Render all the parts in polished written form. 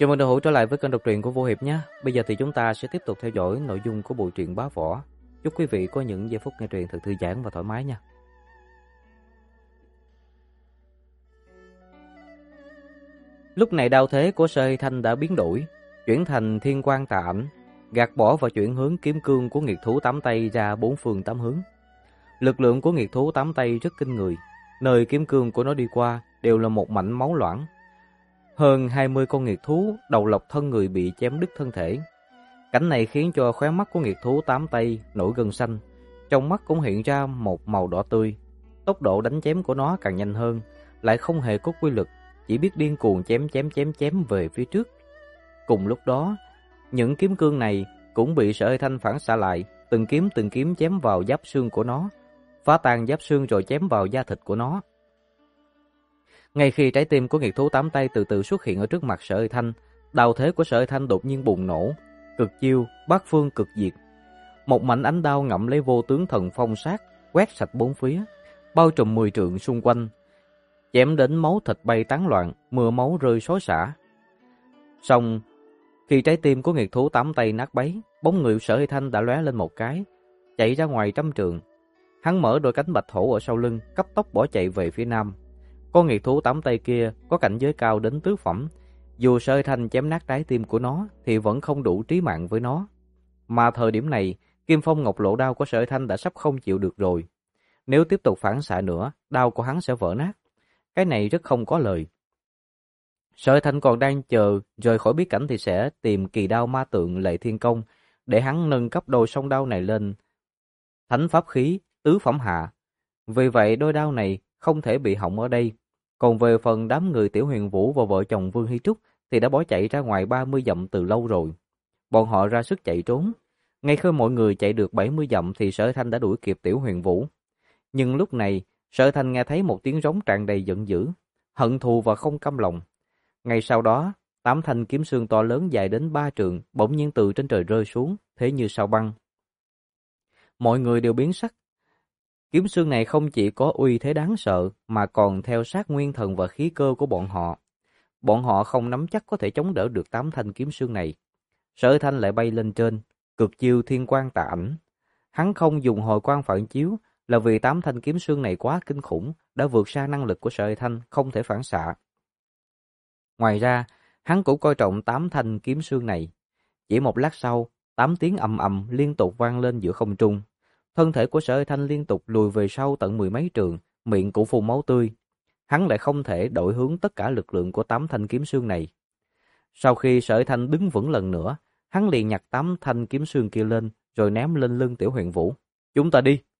Chào mừng đồng hữu trở lại với kênh đọc truyện của Vô Hiệp nhé. Bây giờ thì chúng ta sẽ tiếp tục theo dõi nội dung của bộ truyện Bá Võ. Chúc quý vị có những giây phút nghe truyện thật thư giãn và thoải mái nha. Lúc này đao thế của Sở Hy Thanh đã biến đổi, chuyển thành thiên quang tà ảnh, gạt bỏ và chuyển hướng kiếm cương của nghiệt thú tám tay ra bốn phương tám hướng. Lực lượng của nghiệt thú tám tay rất kinh người, nơi kiếm cương của nó đi qua đều là một mảnh máu loãng. Hơn 20 con nghiệt thú đầu lộc thân người bị chém đứt thân thể. Cảnh này khiến cho khóe mắt của nghiệt thú tám tay nổi gân xanh, trong mắt cũng hiện ra một màu đỏ tươi. Tốc độ đánh chém của nó càng nhanh hơn, lại không hề có quy luật, chỉ biết điên cuồng chém về phía trước. Cùng lúc đó, những kiếm cương này cũng bị Sở Hy Thanh phản xạ lại, từng kiếm chém vào giáp xương của nó, phá tan giáp xương rồi chém vào da thịt của nó. Ngay khi trái tim của nghiệt thú tám tay từ từ xuất hiện ở trước mặt Sở Hy Thanh, đao thế của Sở Hy Thanh đột nhiên bùng nổ, cực chiêu, bát phương cực diệt. Một mảnh ánh đao ngậm lấy vô tướng thần phong sát, quét sạch bốn phía, bao trùm 10 trượng xung quanh, chém đến máu thịt bay tán loạn, mưa máu rơi xối xả. Xong, khi trái tim của nghiệt thú tám tay nát bấy, bóng người Sở Hy Thanh đã lóe lên một cái, chạy ra ngoài trăm trượng. Hắn mở đôi cánh bạch hổ ở sau lưng, cấp tốc bỏ chạy về phía nam. Con nghiệt thú tám tay kia có cảnh giới cao đến tứ phẩm, dù Sở Hy Thanh chém nát trái tim của nó thì vẫn không đủ trí mạng với nó. Mà thời điểm này, kim phong ngọc lộ đao của Sở Hy Thanh đã sắp không chịu được rồi. Nếu tiếp tục phản xạ nữa, đao của hắn sẽ vỡ nát. Cái này rất không có lời. Sở Hy Thanh còn đang chờ rời khỏi bí cảnh thì sẽ tìm kỳ đao ma tượng Lệ Thiên Công để hắn nâng cấp đôi song đao này lên thánh pháp khí tứ phẩm hạ. Vì vậy đôi đao này không thể bị hỏng ở đây. Còn về phần đám người Tiểu Huyền Vũ và vợ chồng Vương Hy Trúc thì đã bỏ chạy ra ngoài 30 dặm từ lâu rồi. Bọn họ ra sức chạy trốn. Ngay khi mọi người chạy được 70 dặm thì Sở Hy Thanh đã đuổi kịp Tiểu Huyền Vũ. Nhưng lúc này, Sở Hy Thanh nghe thấy một tiếng rống tràn đầy giận dữ, hận thù và không cam lòng. Ngay sau đó, 8 thanh kiếm xương to lớn dài đến 3 trượng bỗng nhiên từ trên trời rơi xuống, thế như sao băng. Mọi người đều biến sắc. Kiếm xương này không chỉ có uy thế đáng sợ mà còn theo sát nguyên thần và khí cơ của bọn họ. Bọn họ không nắm chắc có thể chống đỡ được 8 thanh kiếm xương này. Sở Hy Thanh lại bay lên trên, cực chiêu thiên quang tà ảnh. Hắn không dùng hồi quang phản chiếu là vì 8 thanh kiếm xương này quá kinh khủng, đã vượt xa năng lực của Sở Hy Thanh, không thể phản xạ. Ngoài ra, hắn cũng coi trọng 8 thanh kiếm xương này. Chỉ một lát sau, 8 tiếng ầm ầm liên tục vang lên giữa không trung. Thân thể của Sở Hy Thanh liên tục lùi về sau tận 10 mấy trượng, miệng cũng phun máu tươi. Hắn lại không thể đổi hướng tất cả lực lượng của 8 thanh kiếm xương này. Sau khi Sở Hy Thanh đứng vững lần nữa, hắn liền nhặt 8 thanh kiếm xương kia lên, rồi ném lên lưng Tiểu Huyền Vũ. Chúng ta đi!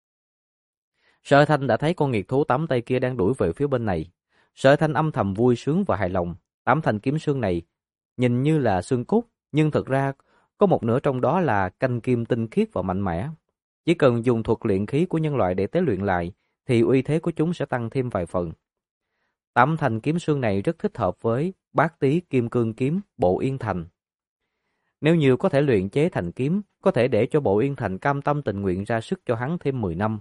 Sở Hy Thanh đã thấy con nghiệt thú 8 tay kia đang đuổi về phía bên này. Sở Hy Thanh âm thầm vui sướng và hài lòng. 8 thanh kiếm xương này nhìn như là xương cốt, nhưng thực ra có một nửa trong đó là canh kim tinh khiết và mạnh mẽ. Chỉ cần dùng thuật luyện khí của nhân loại để tế luyện lại, thì uy thế của chúng sẽ tăng thêm vài phần. 8 thanh kiếm xương này rất thích hợp với Bát Tý Kim Cương Kiếm Bộ Yên Thành. Nếu như có thể luyện chế thành kiếm, có thể để cho Bộ Yên Thành cam tâm tình nguyện ra sức cho hắn thêm 10 năm.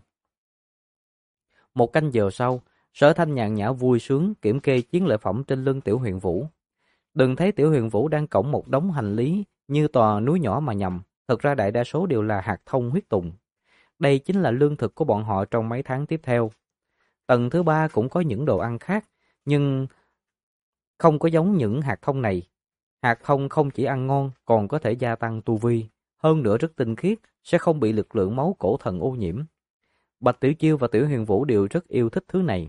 Một canh giờ sau, Sở Thanh nhàn nhã vui sướng kiểm kê chiến lợi phẩm trên lưng Tiểu Huyền Vũ. Đừng thấy Tiểu Huyền Vũ đang cõng một đống hành lý như tòa núi nhỏ mà nhầm, thật ra đại đa số đều là hạt thông huyết tùng. Đây chính là lương thực của bọn họ trong mấy tháng tiếp theo. Tầng thứ 3 cũng có những đồ ăn khác, nhưng không có giống những hạt thông này. Hạt thông không chỉ ăn ngon, còn có thể gia tăng tu vi. Hơn nữa rất tinh khiết, sẽ không bị lực lượng máu cổ thần ô nhiễm. Bạch Tiểu Chiêu và Tiểu Huyền Vũ đều rất yêu thích thứ này.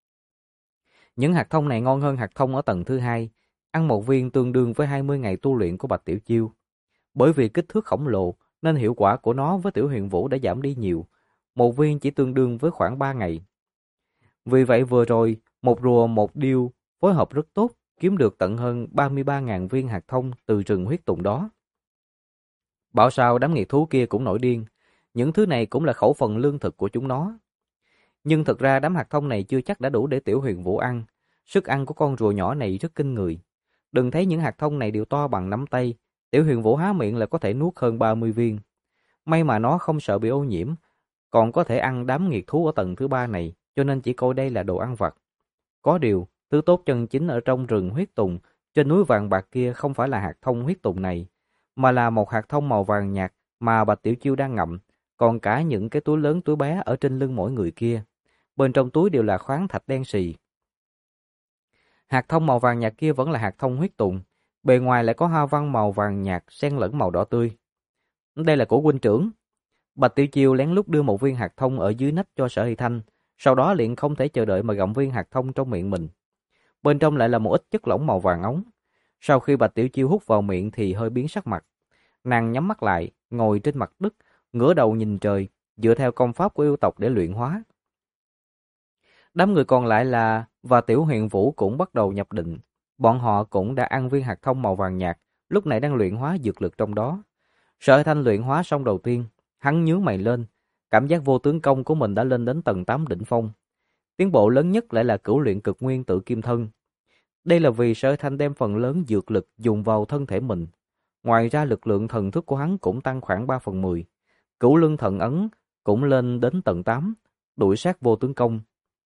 Những hạt thông này ngon hơn hạt thông ở tầng thứ 2, ăn một viên tương đương với 20 ngày tu luyện của Bạch Tiểu Chiêu. Bởi vì kích thước khổng lồ, nên hiệu quả của nó với Tiểu Huyền Vũ đã giảm đi nhiều. Một viên chỉ tương đương với khoảng 3 ngày. Vì vậy vừa rồi, một rùa một điêu phối hợp rất tốt, kiếm được tận hơn 33.000 viên hạt thông từ rừng huyết tùng đó. Bảo sao đám nghiệt thú kia cũng nổi điên, những thứ này cũng là khẩu phần lương thực của chúng nó. Nhưng thực ra đám hạt thông này chưa chắc đã đủ để Tiểu Huyền Vũ ăn. Sức ăn của con rùa nhỏ này rất kinh người. Đừng thấy những hạt thông này đều to bằng nắm tay, Tiểu Huyền Vũ há miệng là có thể nuốt hơn 30 viên. May mà nó không sợ bị ô nhiễm, còn có thể ăn đám nghiệt thú ở tầng thứ 3 này, cho nên chỉ coi đây là đồ ăn vặt. Có điều, thứ tốt chân chính ở trong rừng huyết tùng trên núi vàng bạc kia không phải là hạt thông huyết tùng này, mà là một hạt thông màu vàng nhạt mà Bạch Tiểu Chiêu đang ngậm, còn cả những cái túi lớn túi bé ở trên lưng mỗi người kia. Bên trong túi đều là khoáng thạch đen xì. Hạt thông màu vàng nhạt kia vẫn là hạt thông huyết tùng, bề ngoài lại có hoa văn màu vàng nhạt xen lẫn màu đỏ tươi. Đây là của huynh trưởng. Bạch Tiểu Chiêu lén lút đưa một viên hạt thông ở dưới nách cho Sở Hy Thanh, sau đó liền không thể chờ đợi mà gặm viên hạt thông trong miệng mình. Bên trong lại là một ít chất lỏng màu vàng óng. Sau khi Bạch Tiểu Chiêu hút vào miệng thì hơi biến sắc mặt. Nàng nhắm mắt lại, ngồi trên mặt đất, ngửa đầu nhìn trời, dựa theo công pháp của yêu tộc để luyện hóa. Đám người còn lại và Tiểu Huyền Vũ cũng bắt đầu nhập định. Bọn họ cũng đã ăn viên hạt thông màu vàng nhạt, lúc này đang luyện hóa dược lực trong đó. Sở Hy Thanh luyện hóa xong đầu tiên, hắn nhướng mày lên, cảm giác vô tướng công của mình đã lên đến tầng 8 đỉnh phong. Tiến bộ lớn nhất lại là cửu luyện cực nguyên tự kim thân. Đây là vì Sở Hy Thanh đem phần lớn dược lực dùng vào thân thể mình. Ngoài ra lực lượng thần thức của hắn cũng tăng khoảng 3/10. Cửu lưng thần ấn cũng lên đến tầng 8, đuổi sát vô tướng công.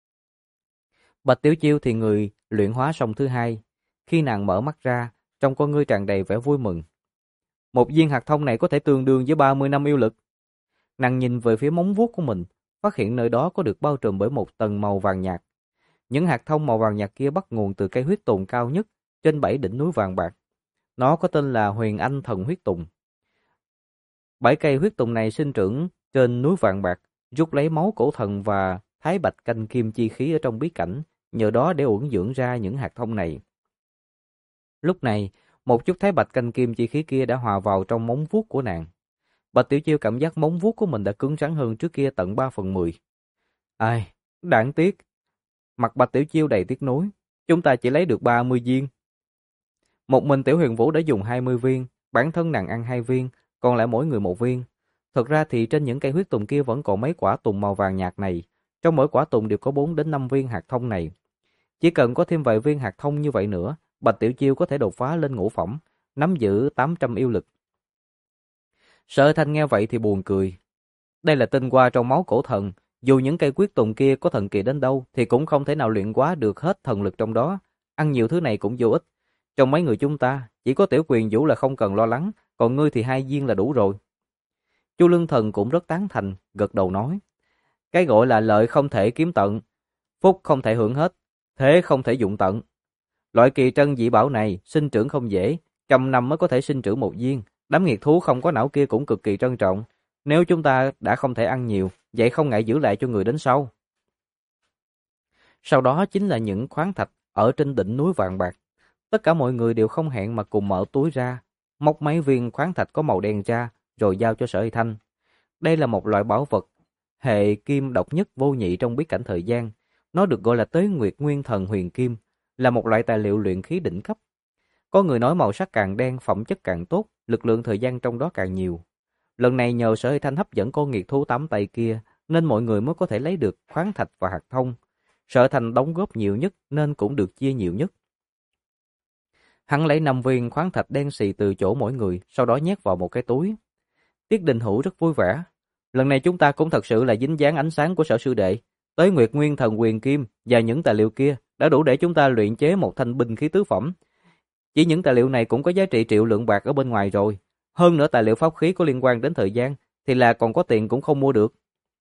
Bạch Tiểu Chiêu thì người luyện hóa xong thứ hai. Khi nàng mở mắt ra, trong con ngươi tràn đầy vẻ vui mừng. Một viên hạt thông này có thể tương đương với 30 năm yêu lực. Nàng nhìn về phía móng vuốt của mình, phát hiện nơi đó có được bao trùm bởi một tầng màu vàng nhạt. Những hạt thông màu vàng nhạt kia bắt nguồn từ cây huyết tùng cao nhất trên 7 đỉnh núi vàng bạc. Nó có tên là Huyền Anh Thần Huyết Tùng. 7 cây huyết tùng này sinh trưởng trên núi vàng bạc, rút lấy máu cổ thần và thái bạch canh kim chi khí ở trong bí cảnh, nhờ đó để uẩn dưỡng ra những hạt thông này. Lúc này, một chút thái bạch canh kim chi khí kia đã hòa vào trong móng vuốt của nàng. Bạch Tiểu Chiêu cảm giác móng vuốt của mình đã cứng rắn hơn trước kia tận 3/10. Ai, đáng tiếc. Mặt Bạch Tiểu Chiêu đầy tiếc nuối. Chúng ta chỉ lấy được 30 viên. Một mình Tiểu Huyền Vũ đã dùng 20 viên, bản thân nàng ăn 2 viên, còn lại mỗi người 1 viên. Thật ra thì trên những cây huyết tùng kia vẫn còn mấy quả tùng màu vàng nhạt này. Trong mỗi quả tùng đều có 4 đến 5 viên hạt thông này. Chỉ cần có thêm vài viên hạt thông như vậy nữa, Bạch Tiểu Chiêu có thể đột phá lên ngũ phẩm, nắm giữ 800 yêu lực. Sở Thanh nghe vậy thì buồn cười. Đây là tinh hoa trong máu cổ thần, dù những cây huyết tùng kia có thần kỳ đến đâu thì cũng không thể nào luyện hóa được hết thần lực trong đó, ăn nhiều thứ này cũng vô ích. Trong mấy người chúng ta, chỉ có Tiểu Quyền Vũ là không cần lo lắng, còn ngươi thì 2 viên là đủ rồi. Chu Lương Thần cũng rất tán thành, gật đầu nói. Cái gọi là lợi không thể kiếm tận, phúc không thể hưởng hết, thế không thể dụng tận. Loại kỳ trân dị bảo này sinh trưởng không dễ, trăm năm mới có thể sinh trưởng 1 viên. Đám nghiệt thú không có não kia cũng cực kỳ trân trọng. Nếu chúng ta đã không thể ăn nhiều, vậy không ngại giữ lại cho người đến sau. Sau đó chính là những khoáng thạch ở trên đỉnh núi vàng bạc. Tất cả mọi người đều không hẹn mà cùng mở túi ra, móc mấy viên khoáng thạch có màu đen ra, rồi giao cho Sở Hy Thanh. Đây là một loại bảo vật, hệ kim độc nhất vô nhị trong bí cảnh thời gian. Nó được gọi là Tế Nguyệt Nguyên Thần Huyền Kim, là một loại tài liệu luyện khí đỉnh cấp. Có người nói màu sắc càng đen, phẩm chất càng tốt, lực lượng thời gian trong đó càng nhiều. Lần này nhờ Sở Hy Thanh hấp dẫn con nghiệt thú 8 tay kia, nên mọi người mới có thể lấy được khoáng thạch và hạt thông. Sở Hy Thanh đóng góp nhiều nhất nên cũng được chia nhiều nhất. Hắn lấy 5 viên khoáng thạch đen xì từ chỗ mỗi người, sau đó nhét vào một cái túi. Tiết Đình Hữu rất vui vẻ. Lần này chúng ta cũng thật sự là dính dáng ánh sáng của Sở sư đệ. Tới Nguyệt Nguyên Thần Huyền Kim và những tài liệu kia đã đủ để chúng ta luyện chế một thanh binh khí tứ phẩm. Chỉ những tài liệu này cũng có giá trị triệu lượng bạc ở bên ngoài rồi. Hơn nữa tài liệu pháp khí có liên quan đến thời gian thì là còn có tiền cũng không mua được.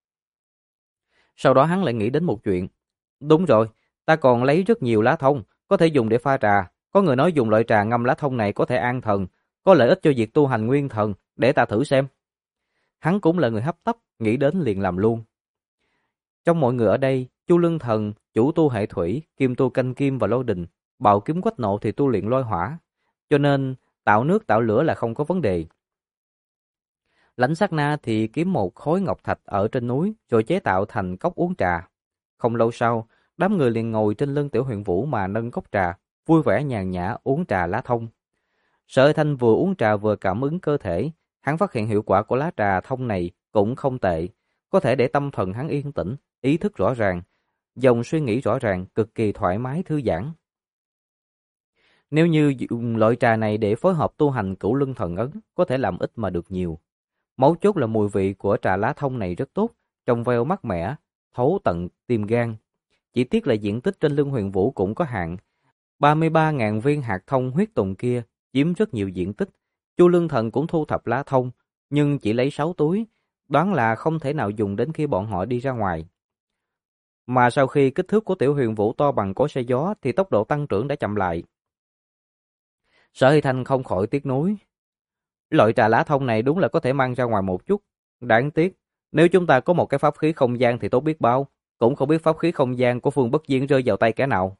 Sau đó hắn lại nghĩ đến một chuyện. Đúng rồi, ta còn lấy rất nhiều lá thông, có thể dùng để pha trà. Có người nói dùng loại trà ngâm lá thông này có thể an thần, có lợi ích cho việc tu hành nguyên thần, để ta thử xem. Hắn cũng là người hấp tấp, nghĩ đến liền làm luôn. Trong mọi người ở đây, Chu Lương Thần, chủ tu hệ thủy, kim tu canh kim và lôi đình, Bạo Kiếm Quách Nộ thì tu luyện lôi hỏa, cho nên tạo nước tạo lửa là không có vấn đề. Lãnh Sát Na thì kiếm một khối ngọc thạch ở trên núi rồi chế tạo thành cốc uống trà. Không lâu sau, đám người liền ngồi trên lưng Tiểu Huyền Vũ mà nâng cốc trà, vui vẻ nhàn nhã uống trà lá thông. Sở Thanh vừa uống trà vừa cảm ứng cơ thể, hắn phát hiện hiệu quả của lá trà thông này cũng không tệ, có thể để tâm thần hắn yên tĩnh, ý thức rõ ràng, dòng suy nghĩ rõ ràng, cực kỳ thoải mái thư giãn. Nếu như dùng loại trà này để phối hợp tu hành Cửu Luân Thần Ấn, có thể làm ít mà được nhiều. Mấu chốt là mùi vị của trà lá thông này rất tốt, trong veo mát mẻ, thấu tận tim gan. Chỉ tiếc là diện tích trên lưng Huyền Vũ cũng có hạn. 33.000 viên hạt thông huyết tùng kia chiếm rất nhiều diện tích. Chu Lương Thần cũng thu thập lá thông, nhưng chỉ lấy 6 túi, đoán là không thể nào dùng đến khi bọn họ đi ra ngoài. Mà sau khi kích thước của Tiểu Huyền Vũ to bằng cối xe gió thì tốc độ tăng trưởng đã chậm lại. Sở Hy Thanh không khỏi tiếc nuối. Loại trà lá thông này đúng là có thể mang ra ngoài một chút. Đáng tiếc, nếu chúng ta có một cái pháp khí không gian thì tốt biết bao, cũng không biết pháp khí không gian của Phương Bất Diên rơi vào tay kẻ nào.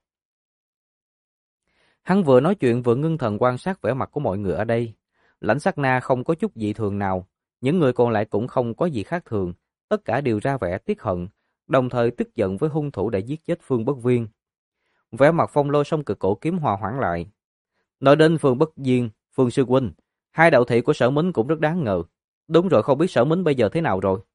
Hắn vừa nói chuyện vừa ngưng thần quan sát vẻ mặt của mọi người ở đây. Lãnh Sát Na không có chút dị thường nào, những người còn lại cũng không có gì khác thường, tất cả đều ra vẻ tiếc hận, đồng thời tức giận với hung thủ đã giết chết Phương Bất Viên. Vẻ mặt Phong Lôi Song Cực Cổ Kiếm hòa hoãn lại. Nói đến Phương Bất Viên, Phương sư huynh, hai đạo thị của Sở Mính cũng rất đáng ngờ. Đúng rồi, không biết Sở Mính bây giờ thế nào rồi.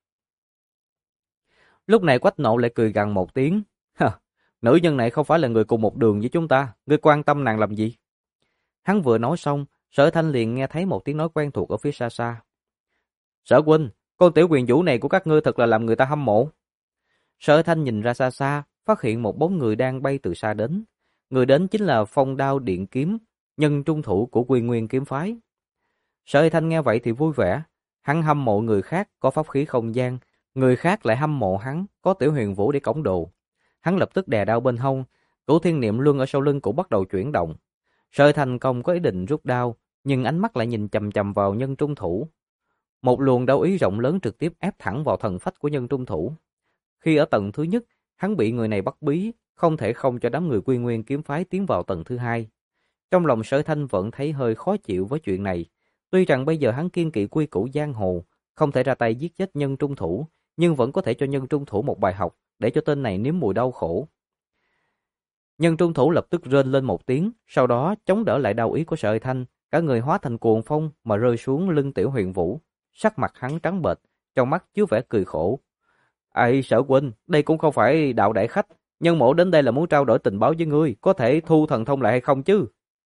Lúc này Quách Nộ lại cười gằn một tiếng. Nữ nhân này không phải là người cùng một đường với chúng ta, ngươi quan tâm nàng làm gì? Hắn vừa nói xong, Sở Thanh liền nghe thấy một tiếng nói quen thuộc ở phía xa xa. Sở huynh, con tiểu quyền vũ này của các ngươi thật là làm người ta hâm mộ. Sở Thanh nhìn ra xa xa, phát hiện một bóng người đang bay từ xa đến. Người đến chính là Phong Đao Điện Kiếm, nhân trung thủ của Quy Nguyên Kiếm Phái. Sở Thanh nghe vậy thì vui vẻ, hắn hâm mộ người khác có pháp khí không gian, người khác lại hâm mộ hắn có Tiểu Huyền Vũ để cõng đồ. Hắn lập tức đè đao bên hông, Cửu Thiên Niệm Luân ở sau lưng cũng bắt đầu chuyển động. Sở Thanh không có ý định rút đao, nhưng ánh mắt lại nhìn chằm chằm vào nhân trung thủ. Một luồng đao ý rộng lớn trực tiếp ép thẳng vào thần phách của nhân trung thủ. Khi ở tầng thứ nhất, hắn bị người này bắt bí, không thể không cho đám người Quy Nguyên Kiếm Phái tiến vào tầng thứ hai. Trong lòng Sở Thanh vẫn thấy hơi khó chịu với chuyện này. Tuy rằng bây giờ hắn kiên kỵ quy củ giang hồ, không thể ra tay giết chết nhân trung thủ, nhưng vẫn có thể cho nhân trung thủ một bài học, để cho tên này nếm mùi đau khổ. Nhân trung thủ lập tức rên lên một tiếng, sau đó chống đỡ lại đao ý của Sở Thanh, cả người hóa thành cuồng phong mà rơi xuống lưng Tiểu Huyền Vũ. Sắc mặt hắn trắng bệch, trong mắt chứa vẻ cười khổ. Ai, Sở huynh, đây cũng không phải đạo đại khách, nhân mộ đến đây là muốn trao đổi tình báo với ngươi, có thể thu thần thông lại hay không chứ?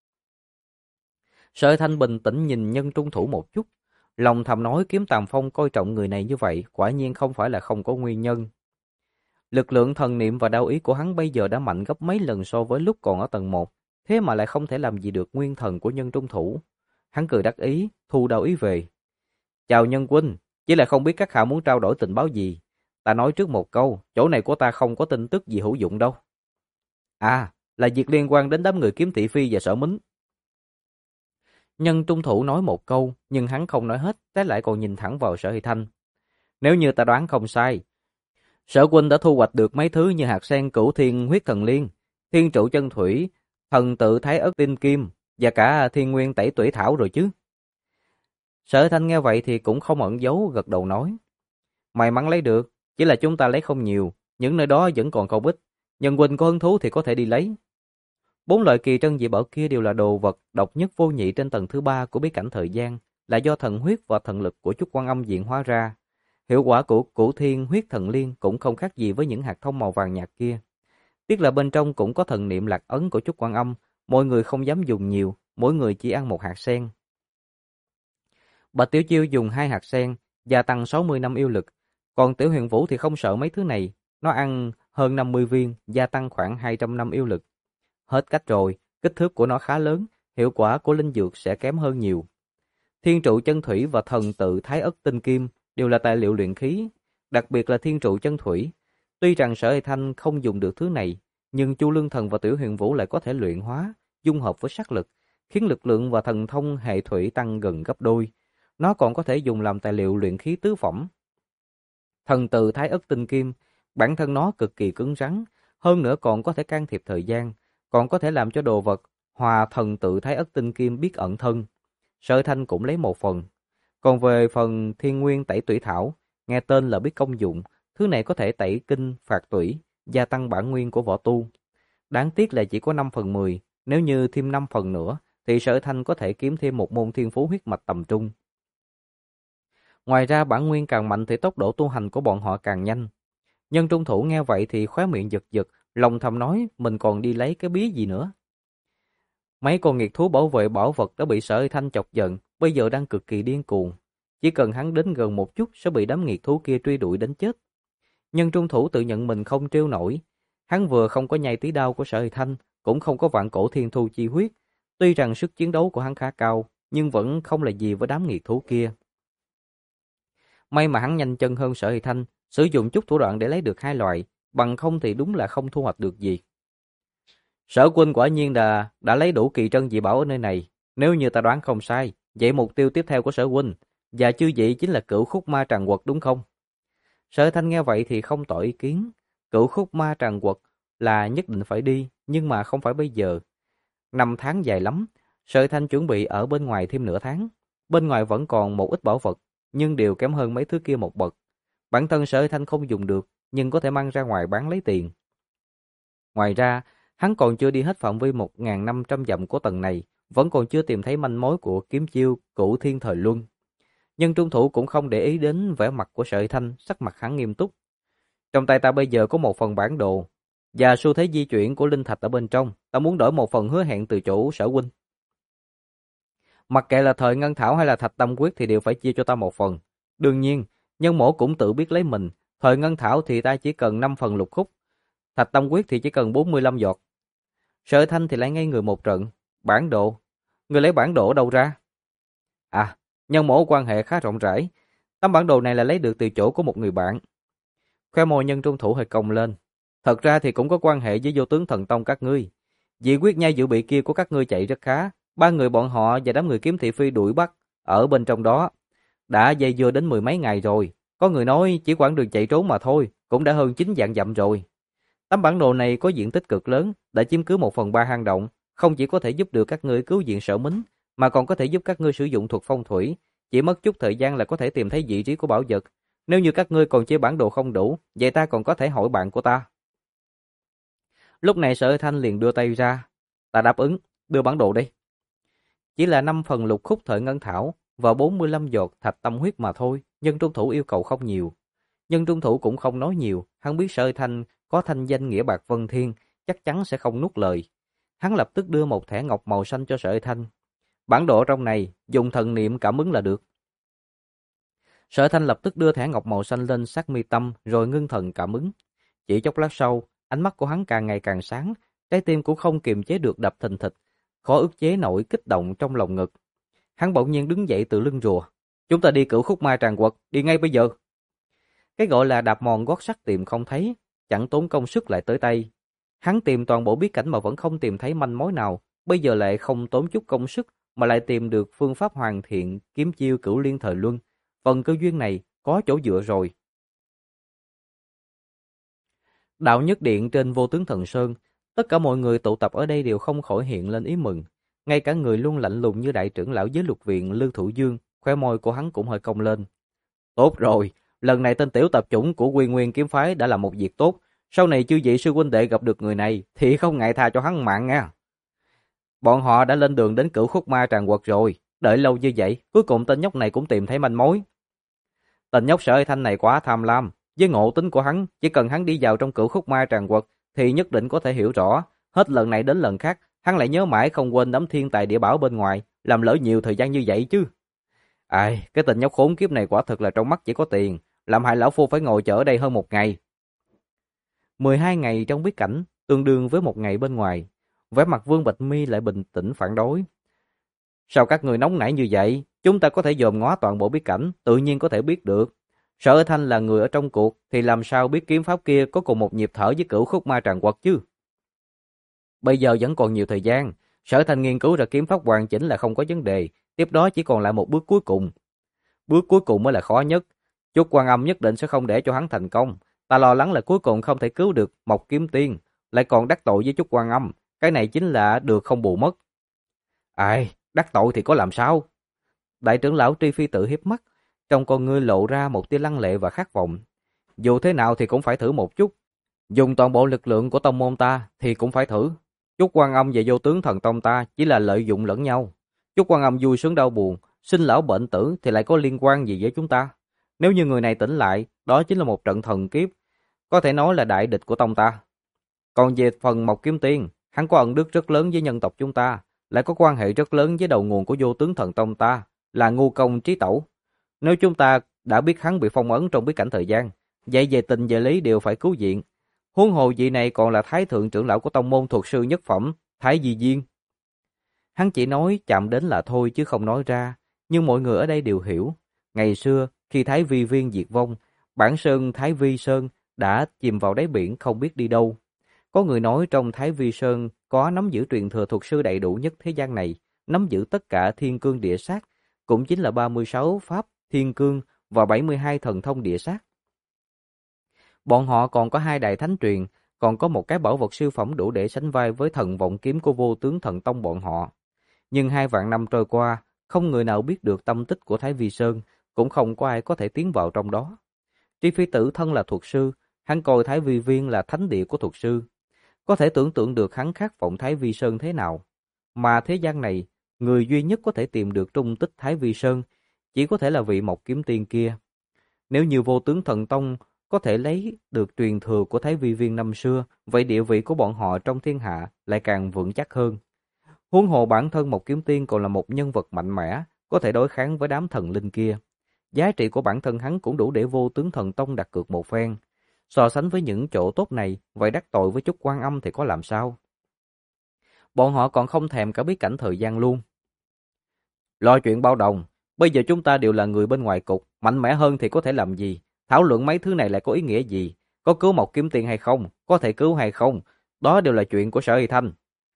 Sở Thanh bình tĩnh nhìn nhân trung thủ một chút, lòng thầm nói Kiếm Tàm Phong coi trọng người này như vậy, quả nhiên không phải là không có nguyên nhân. Lực lượng thần niệm và đao ý của hắn bây giờ đã mạnh gấp mấy lần so với lúc còn ở tầng 1, thế mà lại không thể làm gì được nguyên thần của nhân trung thủ. Hắn cười đắc ý, thu đao ý về. Chào nhân huynh, chỉ là không biết các hạ muốn trao đổi tình báo gì. Ta nói trước một câu, chỗ này của ta không có tin tức gì hữu dụng đâu. À, là việc liên quan đến đám người Kiếm Thị Phi và Sở Mính. Nhân trung thủ nói một câu, nhưng hắn không nói hết, trái lại còn nhìn thẳng vào Sở Hy Thanh. Nếu như ta đoán không sai, Sở huynh đã thu hoạch được mấy thứ như hạt sen Cửu Thiên Huyết Thần Liên, Thiên Trụ Chân Thủy, Thần Tự Thái Ất Tinh Kim và cả Thiên Nguyên Tẩy Tủy Thảo rồi chứ. Sở Thanh nghe vậy thì cũng không ẩn giấu, gật đầu nói. May mắn lấy được, chỉ là chúng ta lấy không nhiều, những nơi đó vẫn còn không ít. Nhân huynh có hứng thú thì có thể đi lấy. 4 loại kỳ trân dị bảo kia đều là đồ vật độc nhất vô nhị trên tầng thứ 3 của bí cảnh thời gian, là do thần huyết và thần lực của Chúc Quan Âm diễn hóa ra. Hiệu quả của Cửu Thiên Huyết Thần Liên cũng không khác gì với những hạt thông màu vàng nhạt kia. Tiếc là bên trong cũng có thần niệm lạc ấn của Chúc Quan Âm, mọi người không dám dùng nhiều, mỗi người chỉ ăn một hạt sen. Bạch Tiểu Chiêu dùng 2 hạt sen, gia tăng 60 năm yêu lực, còn Tiểu Huyền Vũ thì không sợ mấy thứ này, nó ăn hơn 50 viên, gia tăng khoảng 200 năm yêu lực. Hết cách rồi, kích thước của nó khá lớn, hiệu quả của linh dược sẽ kém hơn nhiều. Thiên Trụ Chân Thủy và Thần Tự Thái Ất Tinh Kim đều là tài liệu luyện khí, đặc biệt là Thiên Trụ Chân Thủy. Tuy rằng Sở Hy Thanh không dùng được thứ này, nhưng Chu Lương Thần và Tiểu Huyền Vũ lại có thể luyện hóa, dung hợp với sắc lực, khiến lực lượng và thần thông hệ thủy tăng gần gấp đôi. Nó còn có thể dùng làm tài liệu luyện khí tứ phẩm. Thần Tự Thái Ất Tinh Kim, bản thân nó cực kỳ cứng rắn, hơn nữa còn có thể can thiệp thời gian, còn có thể làm cho đồ vật hòa Thần Tự Thái Ất Tinh Kim biết ẩn thân. Sở Thanh cũng lấy một phần. Còn về phần Thiên Nguyên Tẩy Tủy Thảo, nghe tên là biết công dụng, thứ này có thể tẩy kinh, phạt tủy, gia tăng bản nguyên của võ tu. Đáng tiếc là chỉ có 5/10, nếu như thêm 5 phần nữa, thì Sở Thanh có thể kiếm thêm một môn thiên phú huyết mạch tầm trung. Ngoài ra bản nguyên càng mạnh thì tốc độ tu hành của bọn họ càng nhanh. Nhân trung thủ nghe vậy thì khóe miệng giật giật, lòng thầm nói mình còn đi lấy cái bí gì nữa. Mấy con nghiệt thú bảo vệ bảo vật đã bị Sở Thanh chọc giận, bây giờ đang cực kỳ điên cuồng. Chỉ cần hắn đến gần một chút sẽ bị đám nghiệt thú kia truy đuổi đến chết. Nhân trung thủ tự nhận mình không trêu nổi. Hắn vừa không có nhai tí đao của Sở Thanh, cũng không có vạn cổ thiên thu chi huyết. Tuy rằng sức chiến đấu của hắn khá cao, nhưng vẫn không là gì với đám nghiệt thú kia. May mà hắn nhanh chân hơn Sở Hy Thanh, sử dụng chút thủ đoạn để lấy được hai loại, bằng không thì đúng là không thu hoạch được gì. Sở huynh quả nhiên đã lấy đủ kỳ trân dị bảo ở nơi này. Nếu như ta đoán không sai, vậy mục tiêu tiếp theo của Sở huynh và chư vị chính là Cửu Khúc Ma Tràng Quật đúng không? Sở Hy Thanh nghe vậy thì không tỏ ý kiến. Cửu Khúc Ma Tràng Quật là nhất định phải đi, nhưng mà không phải bây giờ. 5 tháng dài lắm, Sở Hy Thanh chuẩn bị ở bên ngoài thêm nửa tháng. Bên ngoài vẫn còn một ít bảo vật, nhưng đều kém hơn mấy thứ kia một bậc. Bản thân Sở Hy Thanh không dùng được, nhưng có thể mang ra ngoài bán lấy tiền. Ngoài ra, hắn còn chưa đi hết phạm vi 1.500 dặm của tầng này, vẫn còn chưa tìm thấy manh mối của kiếm chiêu Cửu Thiên Thời Luân. Nhưng trung thủ cũng không để ý đến vẻ mặt của Sở Hy Thanh, sắc mặt hắn nghiêm túc. Trong tay ta bây giờ có một phần bản đồ và xu thế di chuyển của linh thạch ở bên trong, ta muốn đổi một phần hứa hẹn từ chỗ Sở huynh. Mặc kệ là Thời Ngân Thảo hay là Thạch Tâm Quyết thì đều phải chia cho ta một phần. Đương nhiên, nhân mổ cũng tự biết lấy mình, Thời Ngân Thảo thì ta chỉ cần 5 phần lục khúc, Thạch Tâm Quyết thì chỉ cần 45 giọt. Sở Thanh thì lại ngây người một trận. Bản đồ? Người lấy bản đồ ở đâu ra? À, nhân mổ quan hệ khá rộng rãi. Tấm bản đồ này là lấy được từ chỗ của một người bạn. Khoe môi nhân trung thủ hơi cong lên. Thật ra thì cũng có quan hệ với vô tướng thần tông các ngươi. Vì quyết nhai dự bị kia của các ngươi chạy rất khá. 3 người bọn họ và đám người kiếm thị phi đuổi bắt ở bên trong đó. Đã dây dưa đến 10 mấy ngày rồi. Có người nói chỉ quãng đường chạy trốn mà thôi, cũng đã hơn 9 vạn dặm rồi. Tấm bản đồ này có diện tích cực lớn, đã chiếm cứ 1/3 hang động, không chỉ có thể giúp được các ngươi cứu viện Sở Mính, mà còn có thể giúp các ngươi sử dụng thuật phong thủy, chỉ mất chút thời gian là có thể tìm thấy vị trí của bảo vật. Nếu như các ngươi còn chơi bản đồ không đủ, vậy ta còn có thể hỏi bạn của ta. Lúc này Sở Thanh liền đưa tay ra, ta đáp ứng, đưa bản đồ đây. Chỉ là 5 phần lục khúc Thời Ngân Thảo và 45 giọt Thạch Tâm Huyết mà thôi, nhân trung thủ yêu cầu không nhiều. Nhân trung thủ cũng không nói nhiều, hắn biết Sở Thanh có thanh danh nghĩa bạc vân thiên, chắc chắn sẽ không nuốt lời. Hắn lập tức đưa một thẻ ngọc màu xanh cho Sở Thanh. Bản đồ trong này, dùng thần niệm cảm ứng là được. Sở Thanh lập tức đưa thẻ ngọc màu xanh lên sát mi tâm rồi ngưng thần cảm ứng. Chỉ chốc lát sau, ánh mắt của hắn càng ngày càng sáng, trái tim cũng không kiềm chế được đập thình thịch, khó ức chế nổi kích động trong lòng ngực. Hắn bỗng nhiên đứng dậy từ lưng rùa. Chúng ta đi Cửu Khúc Ma Tràng Quật, đi ngay bây giờ. Cái gọi là đạp mòn gót sắt tìm không thấy, chẳng tốn công sức lại tới tay. Hắn tìm toàn bộ bí cảnh mà vẫn không tìm thấy manh mối nào, bây giờ lại không tốn chút công sức mà lại tìm được phương pháp hoàn thiện kiếm chiêu Cửu Liên Thời Luân. Phần cơ duyên này có chỗ dựa rồi. Đạo Nhất Điện trên Vô Tướng Thần Sơn, tất cả mọi người tụ tập ở đây đều không khỏi hiện lên ý mừng. Ngay cả người luôn lạnh lùng như đại trưởng lão Giới Luật Viện Lưu Thủ Dương, khóe môi của hắn cũng hơi cong lên. Tốt rồi, lần này tên tiểu tập chủng của Quy Nguyên kiếm phái đã làm một việc tốt. Sau này chư vị sư huynh đệ gặp được người này thì không ngại tha cho hắn mạng nha. Bọn họ đã lên đường đến Cửu Khúc Ma Tràng Quật rồi. Đợi lâu như vậy, cuối cùng tên nhóc này cũng tìm thấy manh mối. Tên nhóc Sở Thanh này quá tham lam. Với ngộ tính của hắn, chỉ cần hắn đi vào trong Cửu Khúc Ma Tràng Quật thì nhất định có thể hiểu rõ. Hết lần này đến lần khác, hắn lại nhớ mãi không quên đám thiên tài địa bảo bên ngoài, làm lỡ nhiều thời gian như vậy chứ. Ai, cái tên nhóc khốn kiếp này quả thực là trong mắt chỉ có tiền, làm hại lão phu phải ngồi chờ ở đây hơn 1 ngày. 12 ngày trong bí cảnh, tương đương với 1 ngày bên ngoài. Vẻ mặt Vương Bạch Mi lại bình tĩnh phản đối. Sao các người nóng nảy như vậy? Chúng ta có thể dòm ngó toàn bộ bí cảnh, tự nhiên có thể biết được. Sở Thanh là người ở trong cuộc, thì làm sao biết kiếm pháp kia có cùng một nhịp thở với Cửu Khúc Ma Tràng Quật chứ? Bây giờ vẫn còn nhiều thời gian, Sở Thanh nghiên cứu ra kiếm pháp hoàn chỉnh là không có vấn đề, tiếp đó chỉ còn lại một bước cuối cùng. Bước cuối cùng mới là khó nhất. Chúc Quan Âm nhất định sẽ không để cho hắn thành công. Ta lo lắng là cuối cùng không thể cứu được Mộc Kiếm Tiên, lại còn đắc tội với Chúc Quan Âm. Cái này chính là được không bù mất. Ai, đắc tội thì có làm sao? Đại trưởng lão Tri Phi tự hiếp mắt, trong con ngươi lộ ra một tia lăng lệ và khát vọng. Dù thế nào thì cũng phải thử một chút. Dùng toàn bộ lực lượng của tông môn ta thì cũng phải thử. Chúc Quan Âm và Vô Tướng Thần Tông ta chỉ là lợi dụng lẫn nhau. Chúc Quan Âm vui sướng đau buồn, sinh lão bệnh tử thì lại có liên quan gì với chúng ta? Nếu như người này tỉnh lại, đó chính là một trận thần kiếp, có thể nói là đại địch của tông ta. Còn về phần Mộc Kiếm Tiên, hắn có ân đức rất lớn với nhân tộc chúng ta, lại có quan hệ rất lớn với đầu nguồn của Vô Tướng Thần Tông ta, là Ngu Công Trí Tẩu. Nếu chúng ta đã biết hắn bị phong ấn trong bí cảnh thời gian, vậy về tình về lý đều phải cứu viện. Huống hồ vị này còn là thái thượng trưởng lão của tông môn thuật sư nhất phẩm, Thái Di Viên. Hắn chỉ nói chạm đến là thôi chứ không nói ra, nhưng mọi người ở đây đều hiểu. Ngày xưa, khi Thái Vi Viên diệt vong, bản sơn Thái Vi Sơn đã chìm vào đáy biển không biết đi đâu. Có người nói trong Thái Vi Sơn có nắm giữ truyền thừa thuật sư đầy đủ nhất thế gian này, nắm giữ tất cả thiên cương địa sát, cũng chính là 36 pháp thiên cương và 72 thần thông địa sát. Bọn họ còn có 2 đại thánh truyền, còn có một cái bảo vật siêu phẩm đủ để sánh vai với thần vọng kiếm của vô tướng thần tông bọn họ. Nhưng 2 vạn năm trôi qua, không người nào biết được tâm tích của Thái Vi Sơn, cũng không có ai có thể tiến vào trong đó. Tri Phi Tử thân là thuật sư, hắn coi Thái Vi Viên là thánh địa của thuật sư. Có thể tưởng tượng được hắn khát vọng Thái Vi Sơn thế nào. Mà thế gian này, người duy nhất có thể tìm được tung tích Thái Vi Sơn chỉ có thể là vị Mộc Kiếm Tiên kia. Nếu như vô tướng thần tông có thể lấy được truyền thừa của Thái Vi Viên năm xưa, vậy địa vị của bọn họ trong thiên hạ lại càng vững chắc hơn. Huống hồ bản thân Mộc Kiếm Tiên còn là một nhân vật mạnh mẽ, có thể đối kháng với đám thần linh kia. Giá trị của bản thân hắn cũng đủ để vô tướng thần tông đặt cược một phen. So sánh với những chỗ tốt này, vậy đắc tội với chút Quan Âm thì có làm sao? Bọn họ còn không thèm cả biết cảnh thời gian luôn. Lo chuyện bao đồng, bây giờ chúng ta đều là người bên ngoài cục, mạnh mẽ hơn thì có thể làm gì? Thảo luận mấy thứ này lại có ý nghĩa gì? Có cứu Mộc Kiếm Tiên hay không? Có thể cứu hay không? Đó đều là chuyện của Sở Y Thanh.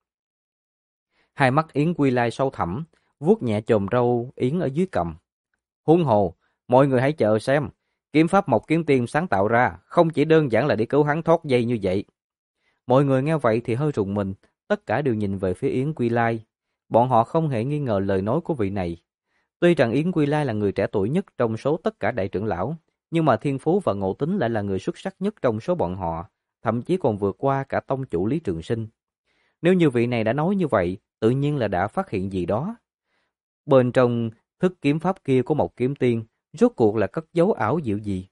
Hai mắt Yến Quy Lai sâu thẳm, vuốt nhẹ chòm râu Yến ở dưới cằm. Huống hồ, mọi người hãy chờ xem, kiếm pháp Mộc Kiếm Tiên sáng tạo ra không chỉ đơn giản là để cứu hắn thoát dây như vậy. Mọi người nghe vậy thì hơi rùng mình, tất cả đều nhìn về phía Yến Quy Lai. Bọn họ không hề nghi ngờ lời nói của vị này. Tuy rằng Yến Quy Lai là người trẻ tuổi nhất trong số tất cả đại trưởng lão, nhưng mà thiên phú và ngộ tính lại là người xuất sắc nhất trong số bọn họ, thậm chí còn vượt qua cả tông chủ Lý Trường Sinh. Nếu như vị này đã nói như vậy, tự nhiên là đã phát hiện gì đó. Bên trong thức kiếm pháp kia của Mộc Kiếm Tiên, rốt cuộc là cất giấu ảo diệu gì?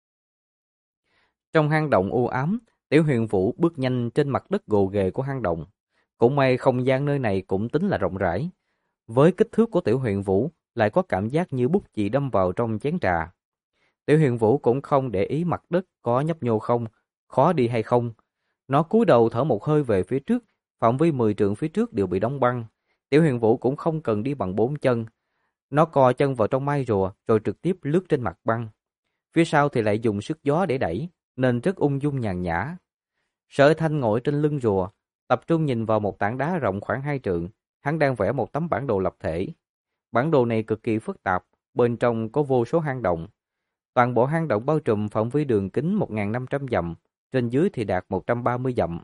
Trong hang động u ám, Tiểu Huyền Vũ bước nhanh trên mặt đất gồ ghề của hang động. Cũng may không gian nơi này cũng tính là rộng rãi. Với kích thước của Tiểu Huyền Vũ, lại có cảm giác như bút chì đâm vào trong chén trà. Tiểu Huyền Vũ cũng không để ý mặt đất có nhấp nhô không, khó đi hay không. Nó cúi đầu thở một hơi về phía trước, phạm vi 10 trượng phía trước đều bị đóng băng. Tiểu Huyền Vũ cũng không cần đi bằng 4 chân. Nó cò chân vào trong mai rùa rồi trực tiếp lướt trên mặt băng. Phía sau thì lại dùng sức gió để đẩy, nên rất ung dung nhàn nhã. Sở Thanh ngồi trên lưng rùa, tập trung nhìn vào một tảng đá rộng khoảng 2 trượng. Hắn đang vẽ một tấm bản đồ lập thể. Bản đồ này cực kỳ phức tạp, bên trong có vô số hang động. Toàn bộ hang động bao trùm phạm vi đường kính 1.500 dặm, trên dưới thì đạt 130 dặm.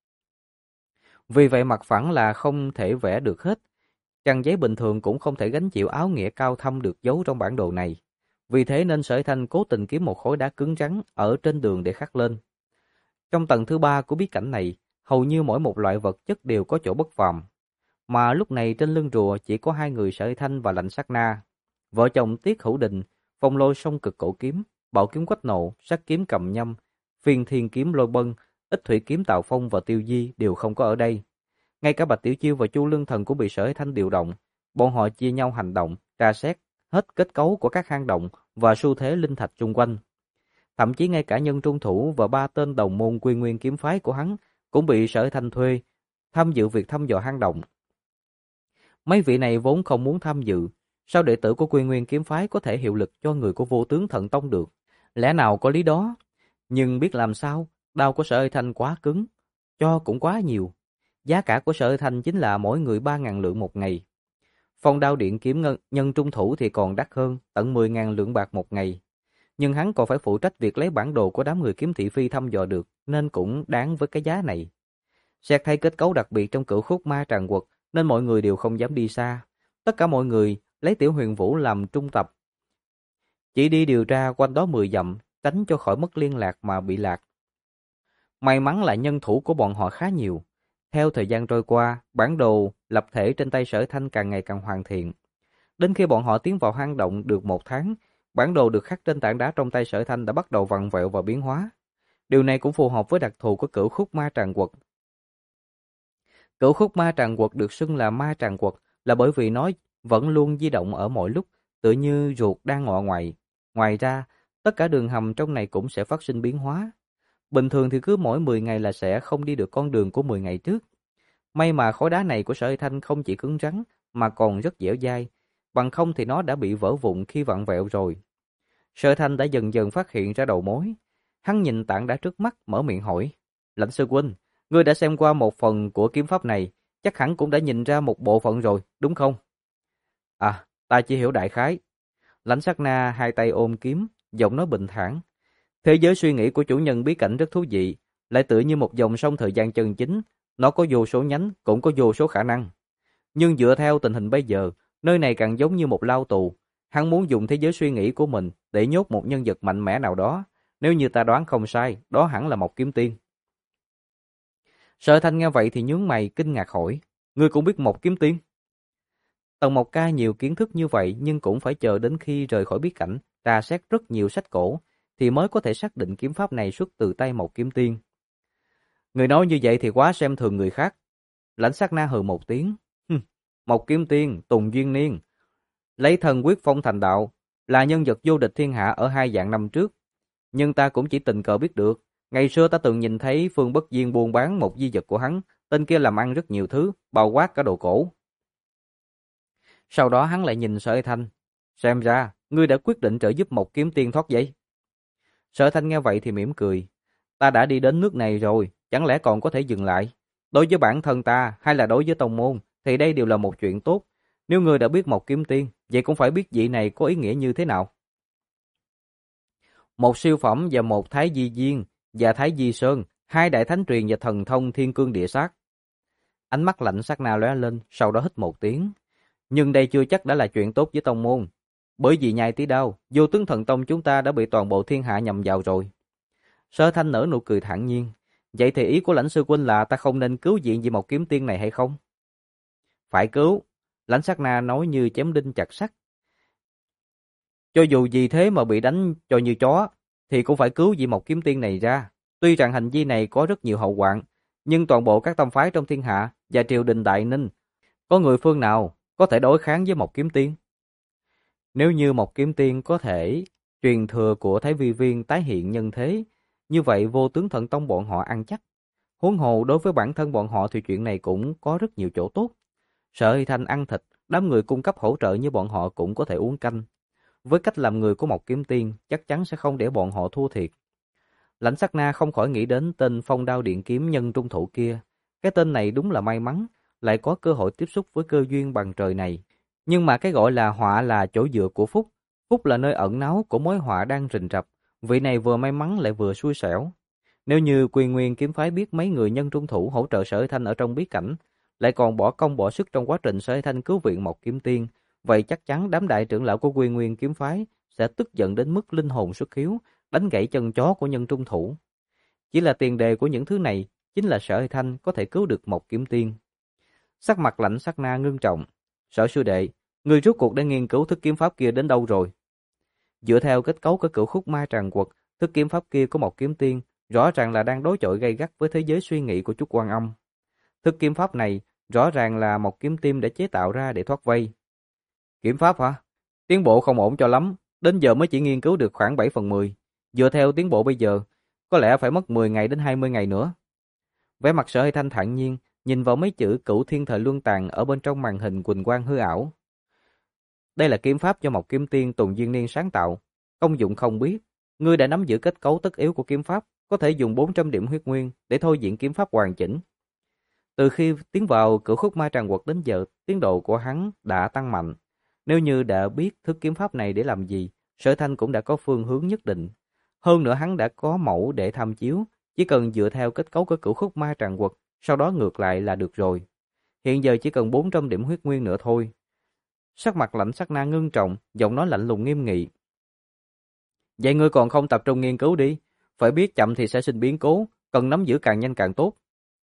Vì vậy mặt phẳng là không thể vẽ được hết. Trang giấy bình thường cũng không thể gánh chịu áo nghĩa cao thâm được giấu trong bản đồ này. Vì thế nên Sở Thanh cố tình kiếm một khối đá cứng rắn ở trên đường để khắc lên. Trong tầng thứ 3 của bí cảnh này, hầu như mỗi một loại vật chất đều có chỗ bất phàm. Mà lúc này trên lưng rùa chỉ có 2 người Sở Thanh và Lạnh Sát Na. Vợ chồng Tiết Hữu Đình, Phong Lôi Song Cực Cổ Kiếm, Bảo Kiếm Quách Nộ, Sát Kiếm Cầm Nhâm, Phiên Thiên Kiếm Lôi Bân, Ích Thủy Kiếm Tào Phong và Tiêu Di đều không có ở đây. Ngay cả Bạch Tiểu Chiêu và Chu Lương Thần cũng bị Sở Thanh điều động. Bọn họ chia nhau hành động, tra xét hết kết cấu của các hang động và xu thế linh thạch xung quanh. Thậm chí ngay cả Nhân Trung Thủ và 3 tên đồng môn Quy Nguyên kiếm phái của hắn cũng bị Sở Thanh thuê tham dự việc thăm dò hang động. Mấy vị này vốn không muốn tham dự, sao đệ tử của Quy Nguyên kiếm phái có thể hiệu lực cho người của Vô Tướng Thần Tông được? Lẽ nào có lý đó? Nhưng biết làm sao, đao của Sở Thanh quá cứng, cho cũng quá nhiều. Giá cả của Sở Thanh chính là mỗi người 3.000 lượng một ngày. Phong Đao Điện kiếm Nhân Trung Thủ thì còn đắt hơn, tận 10.000 lượng bạc một ngày. Nhưng hắn còn phải phụ trách việc lấy bản đồ của đám người kiếm thị phi thăm dò được, nên cũng đáng với cái giá này. Xét thay kết cấu đặc biệt trong Cửu Khúc Ma Tràng Quật, nên mọi người đều không dám đi xa. Tất cả mọi người lấy Tiểu Huyền Vũ làm trung tập. Chỉ đi điều tra quanh đó 10 dặm, tránh cho khỏi mất liên lạc mà bị lạc. May mắn là nhân thủ của bọn họ khá nhiều. Theo thời gian trôi qua, bản đồ lập thể trên tay Sở Thanh càng ngày càng hoàn thiện. Đến khi bọn họ tiến vào hang động được 1 tháng, bản đồ được khắc trên tảng đá trong tay Sở Thanh đã bắt đầu vặn vẹo và biến hóa. Điều này cũng phù hợp với đặc thù của Cửu Khúc Ma Tràng Quật. Cửu Khúc Ma Tràng Quật được xưng là Ma Tràng Quật là bởi vì nó vẫn luôn di động ở mọi lúc, tựa như ruột đang ngọ ngoại. Ngoài ra, tất cả đường hầm trong này cũng sẽ phát sinh biến hóa. Bình thường thì cứ mỗi 10 ngày là sẽ không đi được con đường của 10 ngày trước. May mà khối đá này của Sở Hy Thanh không chỉ cứng rắn mà còn rất dẻo dai, bằng không thì nó đã bị vỡ vụn khi vặn vẹo rồi. Sở Hy Thanh đã dần dần phát hiện ra đầu mối. Hắn nhìn tảng đá trước mắt, mở miệng hỏi: "Lãnh sư huynh, ngươi đã xem qua một phần của kiếm pháp này, chắc hẳn cũng đã nhìn ra một bộ phận rồi, đúng không?" "À, ta chỉ hiểu đại khái." Lãnh Sát Na hai tay ôm kiếm, giọng nói bình thản: "Thế giới suy nghĩ của chủ nhân bí cảnh rất thú vị, lại tựa như một dòng sông thời gian chân chính, nó có vô số nhánh, cũng có vô số khả năng. Nhưng dựa theo tình hình bây giờ, nơi này càng giống như một lao tù. Hắn muốn dùng thế giới suy nghĩ của mình để nhốt một nhân vật mạnh mẽ nào đó. Nếu như ta đoán không sai, đó hẳn là một kiếm tiên." Sở Thanh nghe vậy thì nhướng mày kinh ngạc hỏi: "Ngươi cũng biết một kiếm tiên?" Tần Mộc Ca nhiều kiến thức như vậy nhưng cũng phải chờ đến khi rời khỏi bí cảnh, trà xét rất nhiều sách cổ, thì mới có thể xác định kiếm pháp này xuất từ tay một kiếm tiên. Người nói như vậy thì quá xem thường người khác. Lãnh Sát Na hừ một tiếng: "Một kiếm tiên, Tùng Duyên Niên, lấy thần quyết phong thành đạo, là nhân vật vô địch thiên hạ ở 2 vạn năm trước. Nhưng ta cũng chỉ tình cờ biết được. Ngày xưa ta từng nhìn thấy Phương Bất Diên buôn bán một di vật của hắn, tên kia làm ăn rất nhiều thứ, bao quát cả đồ cổ." Sau đó hắn lại nhìn Sở Thanh: "Xem ra, ngươi đã quyết định trợ giúp một kiếm tiên thoát giấy." Sở Thanh nghe vậy thì mỉm cười: "Ta đã đi đến nước này rồi, chẳng lẽ còn có thể dừng lại? Đối với bản thân ta hay là đối với tông môn, thì đây đều là một chuyện tốt. Nếu ngươi đã biết một kiếm tiên, vậy cũng phải biết vị này có ý nghĩa như thế nào. Một siêu phẩm và một thái di viên và thái di sơn, 2 đại thánh truyền và thần thông thiên cương địa sát." Ánh mắt lạnh sát na lóe lên, sau đó hít một tiếng: "Nhưng đây chưa chắc đã là chuyện tốt với tông môn. Bởi vì nhai tí đao, vô tướng thần tông chúng ta đã bị toàn bộ thiên hạ nhầm vào rồi." Sở Thanh nở nụ cười thản nhiên: "Vậy thì ý của lãnh sư huynh là ta không nên cứu viện vì một kiếm tiên này hay không?" "Phải cứu." Lãnh Sát Na nói như chém đinh chặt sắt: "Cho dù vì thế mà bị đánh cho như chó, thì cũng phải cứu vị một kiếm tiên này ra. Tuy rằng hành vi này có rất nhiều hậu hoạn, nhưng toàn bộ các tông phái trong thiên hạ và triều đình Đại Ninh, có người phương nào có thể đối kháng với một kiếm tiên? Nếu như một kiếm tiên có thể truyền thừa của Thái Vi Viên tái hiện nhân thế, như vậy vô tướng thần tông bọn họ ăn chắc. Huống hồ đối với bản thân bọn họ thì chuyện này cũng có rất nhiều chỗ tốt. Sở Hy Thanh ăn thịt, đám người cung cấp hỗ trợ như bọn họ cũng có thể uống canh. Với cách làm người của một kiếm tiên, chắc chắn sẽ không để bọn họ thua thiệt." Lãnh Sát Na không khỏi nghĩ đến tên Phong Đao Điện Kiếm Nhân Trung Thủ kia. Cái tên này đúng là may mắn, lại có cơ hội tiếp xúc với cơ duyên bằng trời này. Nhưng mà cái gọi là họa là chỗ dựa của phúc, phúc là nơi ẩn náu của mối họa đang rình rập. Vị này vừa may mắn lại vừa xui xẻo. Nếu như Quy Nguyên kiếm phái biết mấy người Nhân Trung Thủ hỗ trợ Sở Hy Thanh ở trong bí cảnh, lại còn bỏ công bỏ sức trong quá trình Sở Hy Thanh cứu viện một kiếm tiên, vậy chắc chắn đám đại trưởng lão của Quy Nguyên kiếm phái sẽ tức giận đến mức linh hồn xuất hiếu, đánh gãy chân chó của Nhân Trung Thủ. Chỉ là tiền đề của những thứ này chính là Sở Hy Thanh có thể cứu được một kiếm tiên. Sắc mặt Lãnh Sát Na ngưng trọng: "Sở sư đệ, người rốt cuộc đã nghiên cứu thức kiếm pháp kia đến đâu rồi?" Dựa theo kết cấu của Cửu Khúc Ma Tràng Quật, thức kiếm pháp kia của một kiếm tiên rõ ràng là đang đối chọi gay gắt với thế giới suy nghĩ của Trúc Quan Âm. Thức kiếm pháp này rõ ràng là một kiếm tiên đã chế tạo ra để thoát vây. "Kiếm pháp hả? Tiến bộ không ổn cho lắm, đến giờ mới chỉ nghiên cứu được khoảng 7/10. Dựa theo tiến bộ bây giờ, có lẽ phải mất 10 ngày đến 20 ngày nữa." Vẻ mặt Sở Hy Thanh thản nhiên, nhìn vào mấy chữ Cửu Thiên Thời Luân Tàn ở bên trong màn hình quỳnh quang hư ảo. "Đây là kiếm pháp do một kiếm tiên Tùng Duyên Niên sáng tạo, công dụng không biết. Ngươi đã nắm giữ kết cấu tất yếu của kiếm pháp, có thể dùng 400 điểm huyết nguyên để thôi diễn kiếm pháp hoàn chỉnh." Từ khi tiến vào Cửu Khúc Ma Tràng Quật đến giờ, tiến độ của hắn đã tăng mạnh. Nếu như đã biết thức kiếm pháp này để làm gì, Sở Thanh cũng đã có phương hướng nhất định. Hơn nữa hắn đã có mẫu để tham chiếu, chỉ cần dựa theo kết cấu của Cửu Khúc Ma Tràng Quật, sau đó ngược lại là được rồi. Hiện giờ chỉ cần 400 điểm huyết nguyên nữa thôi. Sắc mặt Lãnh Sát Na ngưng trọng, giọng nói lạnh lùng nghiêm nghị: "Vậy ngươi còn không tập trung nghiên cứu đi, phải biết chậm thì sẽ sinh biến cố, cần nắm giữ càng nhanh càng tốt."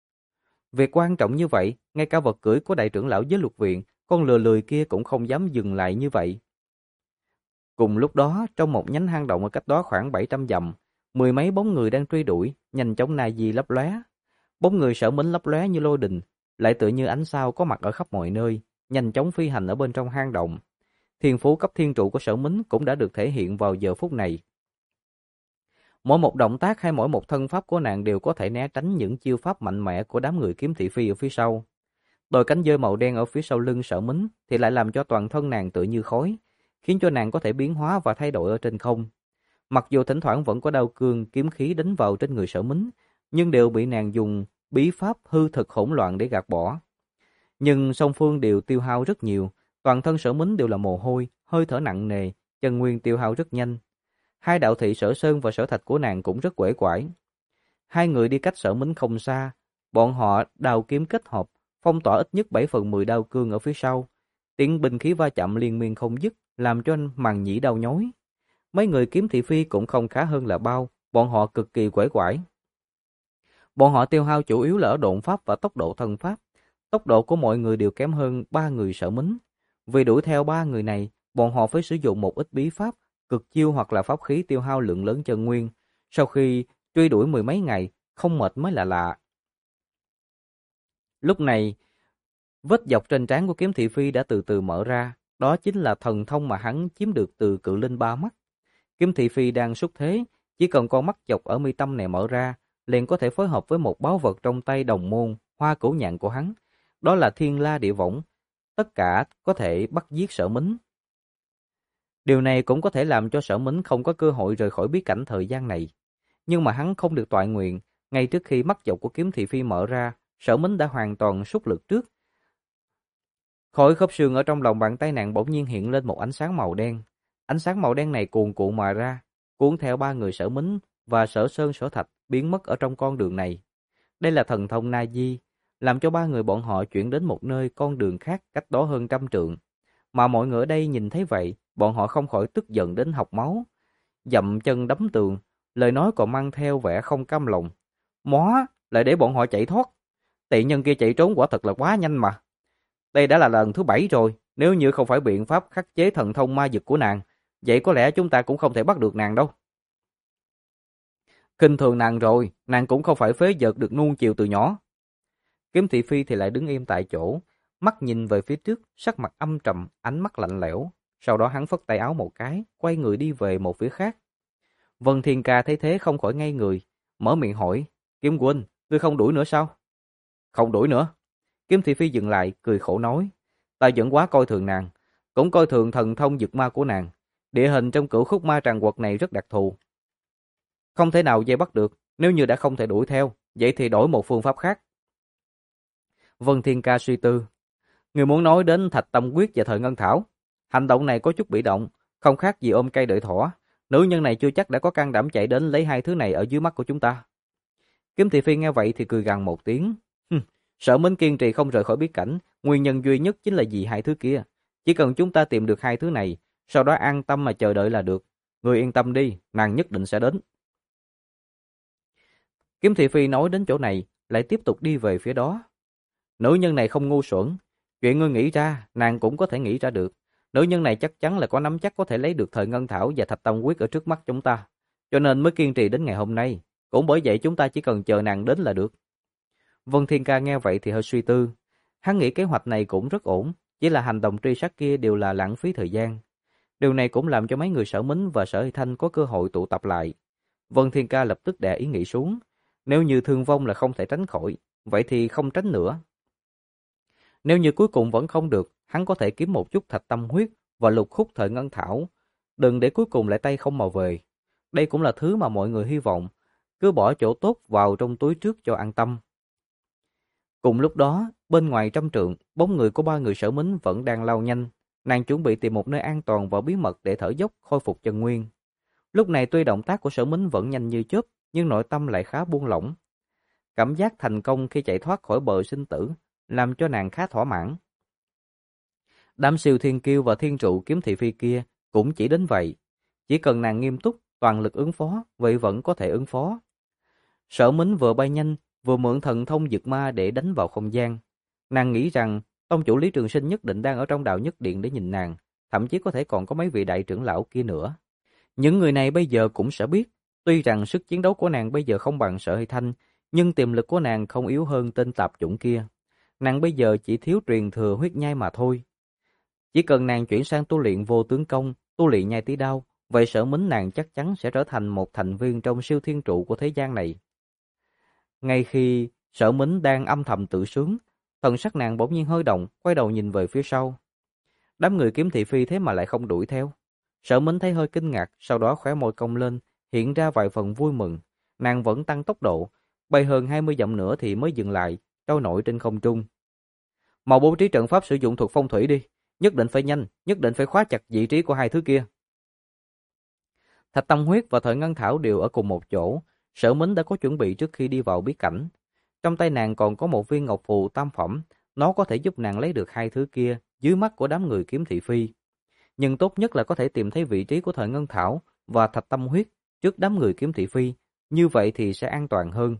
Việc quan trọng như vậy, ngay cả vật cưỡi của đại trưởng lão giới luật viện, con lừa lười kia cũng không dám dừng lại như vậy. Cùng lúc đó, trong một nhánh hang động ở cách đó khoảng 700 dặm, 10 mấy bóng người đang truy đuổi, nhanh chóng nai di lấp lóe. Bóng người Sở Mính lấp lóe như lôi đình, lại tựa như ánh sao có mặt ở khắp mọi nơi, nhanh chóng phi hành ở bên trong hang động. Thiên phú cấp thiên trụ của Sở Mính cũng đã được thể hiện vào giờ phút này. Mỗi một động tác hay mỗi một thân pháp của nàng đều có thể né tránh những chiêu pháp mạnh mẽ của đám người kiếm thị phi ở phía sau. Đôi cánh dơi màu đen ở phía sau lưng Sở Mính thì lại làm cho toàn thân nàng tựa như khói, khiến cho nàng có thể biến hóa và thay đổi ở trên không. Mặc dù thỉnh thoảng vẫn có đao cương, kiếm khí đánh vào trên người Sở Mính, nhưng đều bị nàng dùng bí pháp hư thực hỗn loạn để gạt bỏ. Nhưng song phương đều tiêu hao rất nhiều, toàn thân Sở Mính đều là mồ hôi, hơi thở nặng nề, chân nguyên tiêu hao rất nhanh. Hai đạo thị Sở Sơn và Sở Thạch của nàng cũng rất uể oải. Hai người đi cách Sở Mính không xa, bọn họ đao kiếm kết hợp, phong tỏa ít nhất 7/10 đao cương ở phía sau. Tiếng binh khí va chạm liên miên không dứt, làm cho màng nhĩ đau nhói. Mấy người kiếm thị phi cũng không khá hơn là bao, bọn họ cực kỳ uể oải. Bọn họ tiêu hao chủ yếu là ở độn pháp và tốc độ thân pháp. Tốc độ của mọi người đều kém hơn ba người Sở Mính. Vì đuổi theo ba người này, bọn họ phải sử dụng một ít bí pháp, cực chiêu hoặc là pháp khí tiêu hao lượng lớn chân nguyên. Sau khi truy đuổi 10 mấy ngày, không mệt mới là lạ. Lúc này, vết dọc trên trán của kiếm thị phi đã từ từ mở ra. Đó chính là thần thông mà hắn chiếm được từ cự linh ba mắt. Kiếm thị phi đang xuất thế, chỉ cần con mắt dọc ở mi tâm này mở ra, liền có thể phối hợp với một báu vật trong tay đồng môn, Hoa Cửu Nhạn của hắn. Đó là Thiên La Địa Võng. Tất cả có thể bắt giết Sở Mính. Điều này cũng có thể làm cho Sở Mính không có cơ hội rời khỏi bí cảnh thời gian này. Nhưng mà hắn không được toại nguyện, ngay trước khi mắt dọc của kiếm thị phi mở ra, Sở Mính đã hoàn toàn sút lực trước. Khỏi khớp xương ở trong lòng bàn tay nàng bỗng nhiên hiện lên một ánh sáng màu đen. Ánh sáng màu đen này cuồn cuộn mà ra, cuốn theo ba người Sở Mính và Sở Sơn Sở Thạch biến mất ở trong con đường này. Đây là thần thông Na Di, làm cho ba người bọn họ chuyển đến một nơi con đường khác cách đó hơn 100 trượng. Mà mọi người ở đây nhìn thấy vậy, bọn họ không khỏi tức giận đến học máu, dậm chân đấm tường, lời nói còn mang theo vẻ không cam lòng. Mó, lại để bọn họ chạy thoát. Tị nhân kia chạy trốn quả thật là quá nhanh mà. Đây đã là lần thứ 7 rồi, nếu như không phải biện pháp khắc chế thần thông ma dực của nàng, vậy có lẽ chúng ta cũng không thể bắt được nàng đâu. Khinh thường nàng rồi, nàng cũng không phải phế vật được nuông chiều từ nhỏ. Kiếm thị phi thì lại đứng im tại chỗ, mắt nhìn về phía trước, sắc mặt âm trầm, ánh mắt lạnh lẽo. Sau đó hắn phất tay áo một cái, quay người đi về một phía khác. Vân Thiên Ca thấy thế không khỏi ngây người, mở miệng hỏi, Kiếm huynh, ngươi không đuổi nữa sao? Không đuổi nữa. Kiếm thị phi dừng lại, cười khổ nói, ta vẫn quá coi thường nàng, cũng coi thường thần thông dực ma của nàng. Địa hình trong Cửu Khúc Ma Tràng quật này rất đặc thù, không thể nào dây bắt được. Nếu như đã không thể đuổi theo, vậy thì đổi một phương pháp khác. Vân Thiên Ca suy tư, người muốn nói đến Thạch Tâm Quyết và Thời Ngân Thảo. Hành động này có chút bị động, không khác gì ôm cây đợi thỏ. Nữ nhân này chưa chắc đã có can đảm chạy đến lấy hai thứ này ở dưới mắt của chúng ta. Kiếm thị phi nghe vậy thì cười gằn một tiếng. Sở Mính kiên trì không rời khỏi bí cảnh, nguyên nhân duy nhất chính là vì hai thứ kia. Chỉ cần chúng ta tìm được hai thứ này, sau đó an tâm mà chờ đợi là được. Người yên tâm đi, nàng nhất định sẽ đến. Kiếm thị phi nói đến chỗ này, lại tiếp tục đi về phía đó. Nữ nhân này không ngu xuẩn, chuyện ngươi nghĩ ra, nàng cũng có thể nghĩ ra được. Nữ nhân này chắc chắn là có nắm chắc có thể lấy được Thời Ngân Thảo và Thạch Tâm Quyết ở trước mắt chúng ta, cho nên mới kiên trì đến ngày hôm nay. Cũng bởi vậy chúng ta chỉ cần chờ nàng đến là được. Vân Thiên Ca nghe vậy thì hơi suy tư. Hắn nghĩ kế hoạch này cũng rất ổn, chỉ là hành động truy sát kia đều là lãng phí thời gian. Điều này cũng làm cho mấy người Sở Mính và Sở Hy Thanh có cơ hội tụ tập lại. Vân Thiên Ca lập tức đè ý nghĩ xuống. Nếu như thương vong là không thể tránh khỏi, vậy thì không tránh nữa. Nếu như cuối cùng vẫn không được, hắn có thể kiếm một chút Thạch Tâm Huyết và lục khúc Thời Ngân Thảo. Đừng để cuối cùng lại tay không mà về. Đây cũng là thứ mà mọi người hy vọng. Cứ bỏ chỗ tốt vào trong túi trước cho an tâm. Cùng lúc đó, bên ngoài 100 trượng, bóng người của ba người Sở Mính vẫn đang lao nhanh. Nàng chuẩn bị tìm một nơi an toàn và bí mật để thở dốc khôi phục chân nguyên. Lúc này tuy động tác của Sở Mính vẫn nhanh như chớp, nhưng nội tâm lại khá buông lỏng. Cảm giác thành công khi chạy thoát khỏi bờ sinh tử làm cho nàng khá thỏa mãn. Đám siêu thiên kiêu và thiên trụ kiếm thị phi kia cũng chỉ đến vậy. Chỉ cần nàng nghiêm túc, toàn lực ứng phó, vậy vẫn có thể ứng phó. Sở Mính vừa bay nhanh, vừa mượn thần thông dực ma để đánh vào không gian. Nàng nghĩ rằng tông chủ Lý Trường Sinh nhất định đang ở trong đạo nhất điện để nhìn nàng, thậm chí có thể còn có mấy vị đại trưởng lão kia nữa. Những người này bây giờ cũng sẽ biết, tuy rằng sức chiến đấu của nàng bây giờ không bằng Sở Hy Thanh, nhưng tiềm lực của nàng không yếu hơn tên tạp chủng kia. Nàng bây giờ chỉ thiếu truyền thừa huyết nhai mà thôi. Chỉ cần nàng chuyển sang tu luyện vô tướng công, tu luyện nhai tí đao, vậy Sở Mính nàng chắc chắn sẽ trở thành một thành viên trong siêu thiên trụ của thế gian này. Ngay khi Sở Mính đang âm thầm tự sướng, thần sắc nàng bỗng nhiên hơi động, quay đầu nhìn về phía sau. Đám người Kiếm Thị Phi thế mà lại không đuổi theo. Sở Mính thấy hơi kinh ngạc, sau đó khóe môi cong lên, hiện ra vài phần vui mừng. Nàng vẫn tăng tốc độ, bay hơn 20 dặm nữa thì mới dừng lại, trôi nổi trên không trung. Mau bố trí trận pháp sử dụng thuật phong thủy đi, nhất định phải nhanh, nhất định phải khóa chặt vị trí của hai thứ kia. Thạch Tâm Huyết và Thời Ngân Thảo đều ở cùng một chỗ, Sở Mính đã có chuẩn bị trước khi đi vào bí cảnh. Trong tay nàng còn có một viên ngọc phù tam phẩm, nó có thể giúp nàng lấy được hai thứ kia dưới mắt của đám người Kiếm Thị Phi. Nhưng tốt nhất là có thể tìm thấy vị trí của Thời Ngân Thảo và Thạch Tâm Huyết trước đám người Kiếm Thị Phi, như vậy thì sẽ an toàn hơn.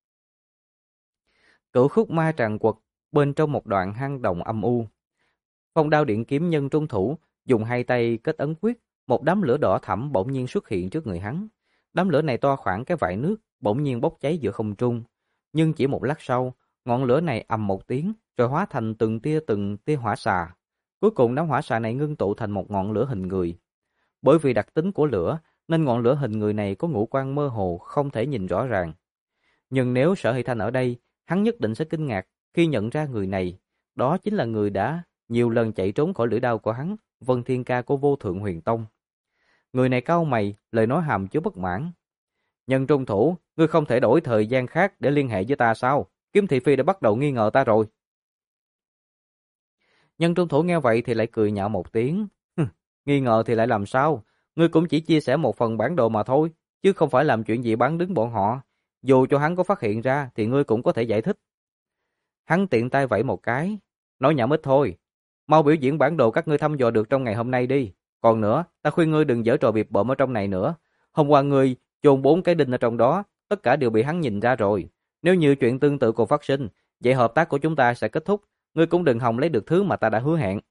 Cửu Khúc Ma Tràng Quật bên trong một đoạn hang động âm u. Phong Đao Điện Kiếm Nhân trung thủ, dùng hai tay kết ấn quyết, một đám lửa đỏ thẫm bỗng nhiên xuất hiện trước người hắn. Đám lửa này to khoảng cái vại nước, bỗng nhiên bốc cháy giữa không trung. Nhưng chỉ một lát sau, ngọn lửa này ầm một tiếng, rồi hóa thành từng tia hỏa xà. Cuối cùng đám hỏa xà này ngưng tụ thành một ngọn lửa hình người. Bởi vì đặc tính của lửa, nên ngọn lửa hình người này có ngũ quan mơ hồ, không thể nhìn rõ ràng. Nhưng nếu Sở Hy Thanh ở đây, hắn nhất định sẽ kinh ngạc khi nhận ra người này. Đó chính là người đã nhiều lần chạy trốn khỏi lưỡi đao của hắn, Vân Thiên Ca của Vô Thượng Huyền Tông. Người này cau mày, lời nói hàm chứa bất mãn. Nhân trung thủ, ngươi không thể đổi thời gian khác để liên hệ với ta sao? Kiếm Thị Phi đã bắt đầu nghi ngờ ta rồi. Nhân trung thủ nghe vậy thì lại cười nhạo một tiếng. Nghi ngờ thì lại làm sao? Ngươi cũng chỉ chia sẻ một phần bản đồ mà thôi, chứ không phải làm chuyện gì bán đứng bọn họ. Dù cho hắn có phát hiện ra thì ngươi cũng có thể giải thích. Hắn tiện tay vẫy một cái, nói nhảm ít thôi. Mau biểu diễn bản đồ các ngươi thăm dò được trong ngày hôm nay đi. Còn nữa, ta khuyên ngươi đừng giở trò bịp bợm ở trong này nữa. Hôm qua ngươi chôn 4 cái đinh ở trong đó, tất cả đều bị hắn nhìn ra rồi. Nếu như chuyện tương tự còn phát sinh, vậy hợp tác của chúng ta sẽ kết thúc. Ngươi cũng đừng hòng lấy được thứ mà ta đã hứa hẹn.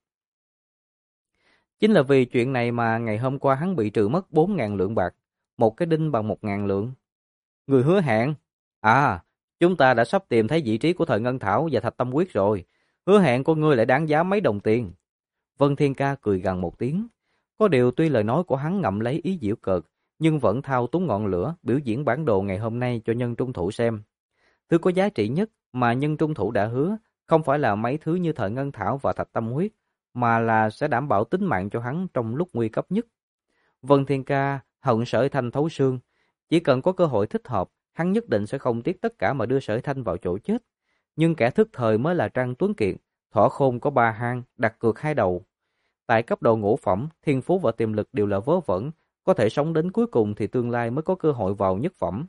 Chính là vì chuyện này mà ngày hôm qua hắn bị trừ mất 4.000 lượng bạc, một cái đinh bằng 1.000 lượng. Người hứa hẹn? À, chúng ta đã sắp tìm thấy vị trí của Thời Ngân Thảo và Thạch Tâm Quyết rồi. Hứa hẹn của ngươi lại đáng giá mấy đồng tiền. Vân Thiên Ca cười gằn một tiếng. Có điều tuy lời nói của hắn ngậm lấy ý giễu cợt, nhưng vẫn thao túng ngọn lửa biểu diễn bản đồ ngày hôm nay cho nhân trung thủ xem. Thứ có giá trị nhất mà nhân trung thủ đã hứa không phải là mấy thứ như Thời Ngân Thảo và Thạch Tâm Huyết, mà là sẽ đảm bảo tính mạng cho hắn trong lúc nguy cấp nhất. Vân Thiên Ca hận Sở Thanh thấu xương, chỉ cần có cơ hội thích hợp, hắn nhất định sẽ không tiếc tất cả mà đưa Sở Thanh vào chỗ chết. Nhưng kẻ thức thời mới là Trang Tuấn Kiệt, thỏ khôn có 3 hang, đặt cược 2 đầu. Tại cấp độ ngũ phẩm, thiên phú và tiềm lực đều là vớ vẩn, có thể sống đến cuối cùng thì tương lai mới có cơ hội vào nhất phẩm.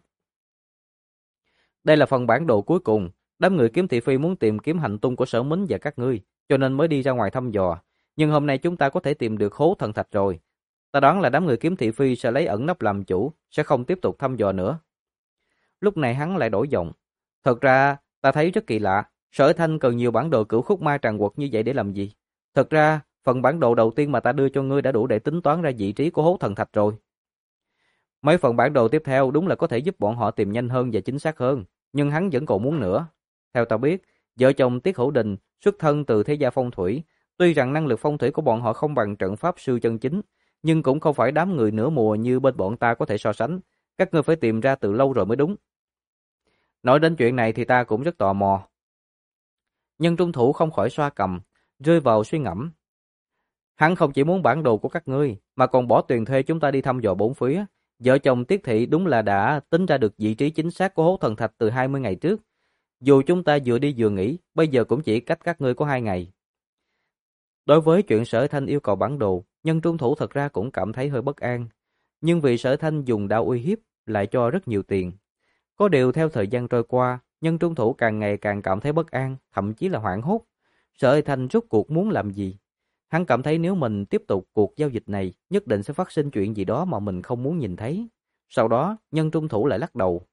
Đây là phần bản đồ cuối cùng, đám người Kiếm Thị Phi muốn tìm kiếm hành tung của Sở Mính và các ngươi, cho nên mới đi ra ngoài thăm dò. Nhưng hôm nay chúng ta có thể tìm được hố thần thạch rồi. Ta đoán là đám người Kiếm Thị Phi sẽ lấy ẩn nấp làm chủ, sẽ không tiếp tục thăm dò nữa. Lúc này hắn lại đổi giọng. Thật ra, ta thấy rất kỳ lạ, Sở Thanh cần nhiều bản đồ Cửu Khúc Ma Tràng Quật như vậy để làm gì? Thật ra, phần bản đồ đầu tiên mà ta đưa cho ngươi đã đủ để tính toán ra vị trí của hố thần thạch rồi. Mấy phần bản đồ tiếp theo đúng là có thể giúp bọn họ tìm nhanh hơn và chính xác hơn, nhưng hắn vẫn còn muốn nữa. Theo ta biết, vợ chồng Tiết Hữu Đình xuất thân từ thế gia phong thủy, tuy rằng năng lực phong thủy của bọn họ không bằng trận pháp sư chân chính, nhưng cũng không phải đám người nửa mùa như bên bọn ta có thể so sánh, các ngươi phải tìm ra từ lâu rồi mới đúng. Nói đến chuyện này thì ta cũng rất tò mò. Nhân trung thủ không khỏi xoa cằm, rơi vào suy ngẫm. Hắn không chỉ muốn bản đồ của các ngươi, mà còn bỏ tiền thuê chúng ta đi thăm dò bốn phía. Vợ chồng Tiết Thị đúng là đã tính ra được vị trí chính xác của hố thần thạch từ 20 ngày trước. Dù chúng ta vừa đi vừa nghỉ, bây giờ cũng chỉ cách các ngươi có 2 ngày. Đối với chuyện Sở Thanh yêu cầu bản đồ, nhân trung thủ thật ra cũng cảm thấy hơi bất an. Nhưng vì Sở Thanh dùng đao uy hiếp, lại cho rất nhiều tiền. Có điều theo thời gian trôi qua, nhân trung thủ càng ngày càng cảm thấy bất an, thậm chí là hoảng hốt. Sở Thanh rốt cuộc muốn làm gì? Hắn cảm thấy nếu mình tiếp tục cuộc giao dịch này, nhất định sẽ phát sinh chuyện gì đó mà mình không muốn nhìn thấy. Sau đó, nhân trung thủ lại lắc đầu.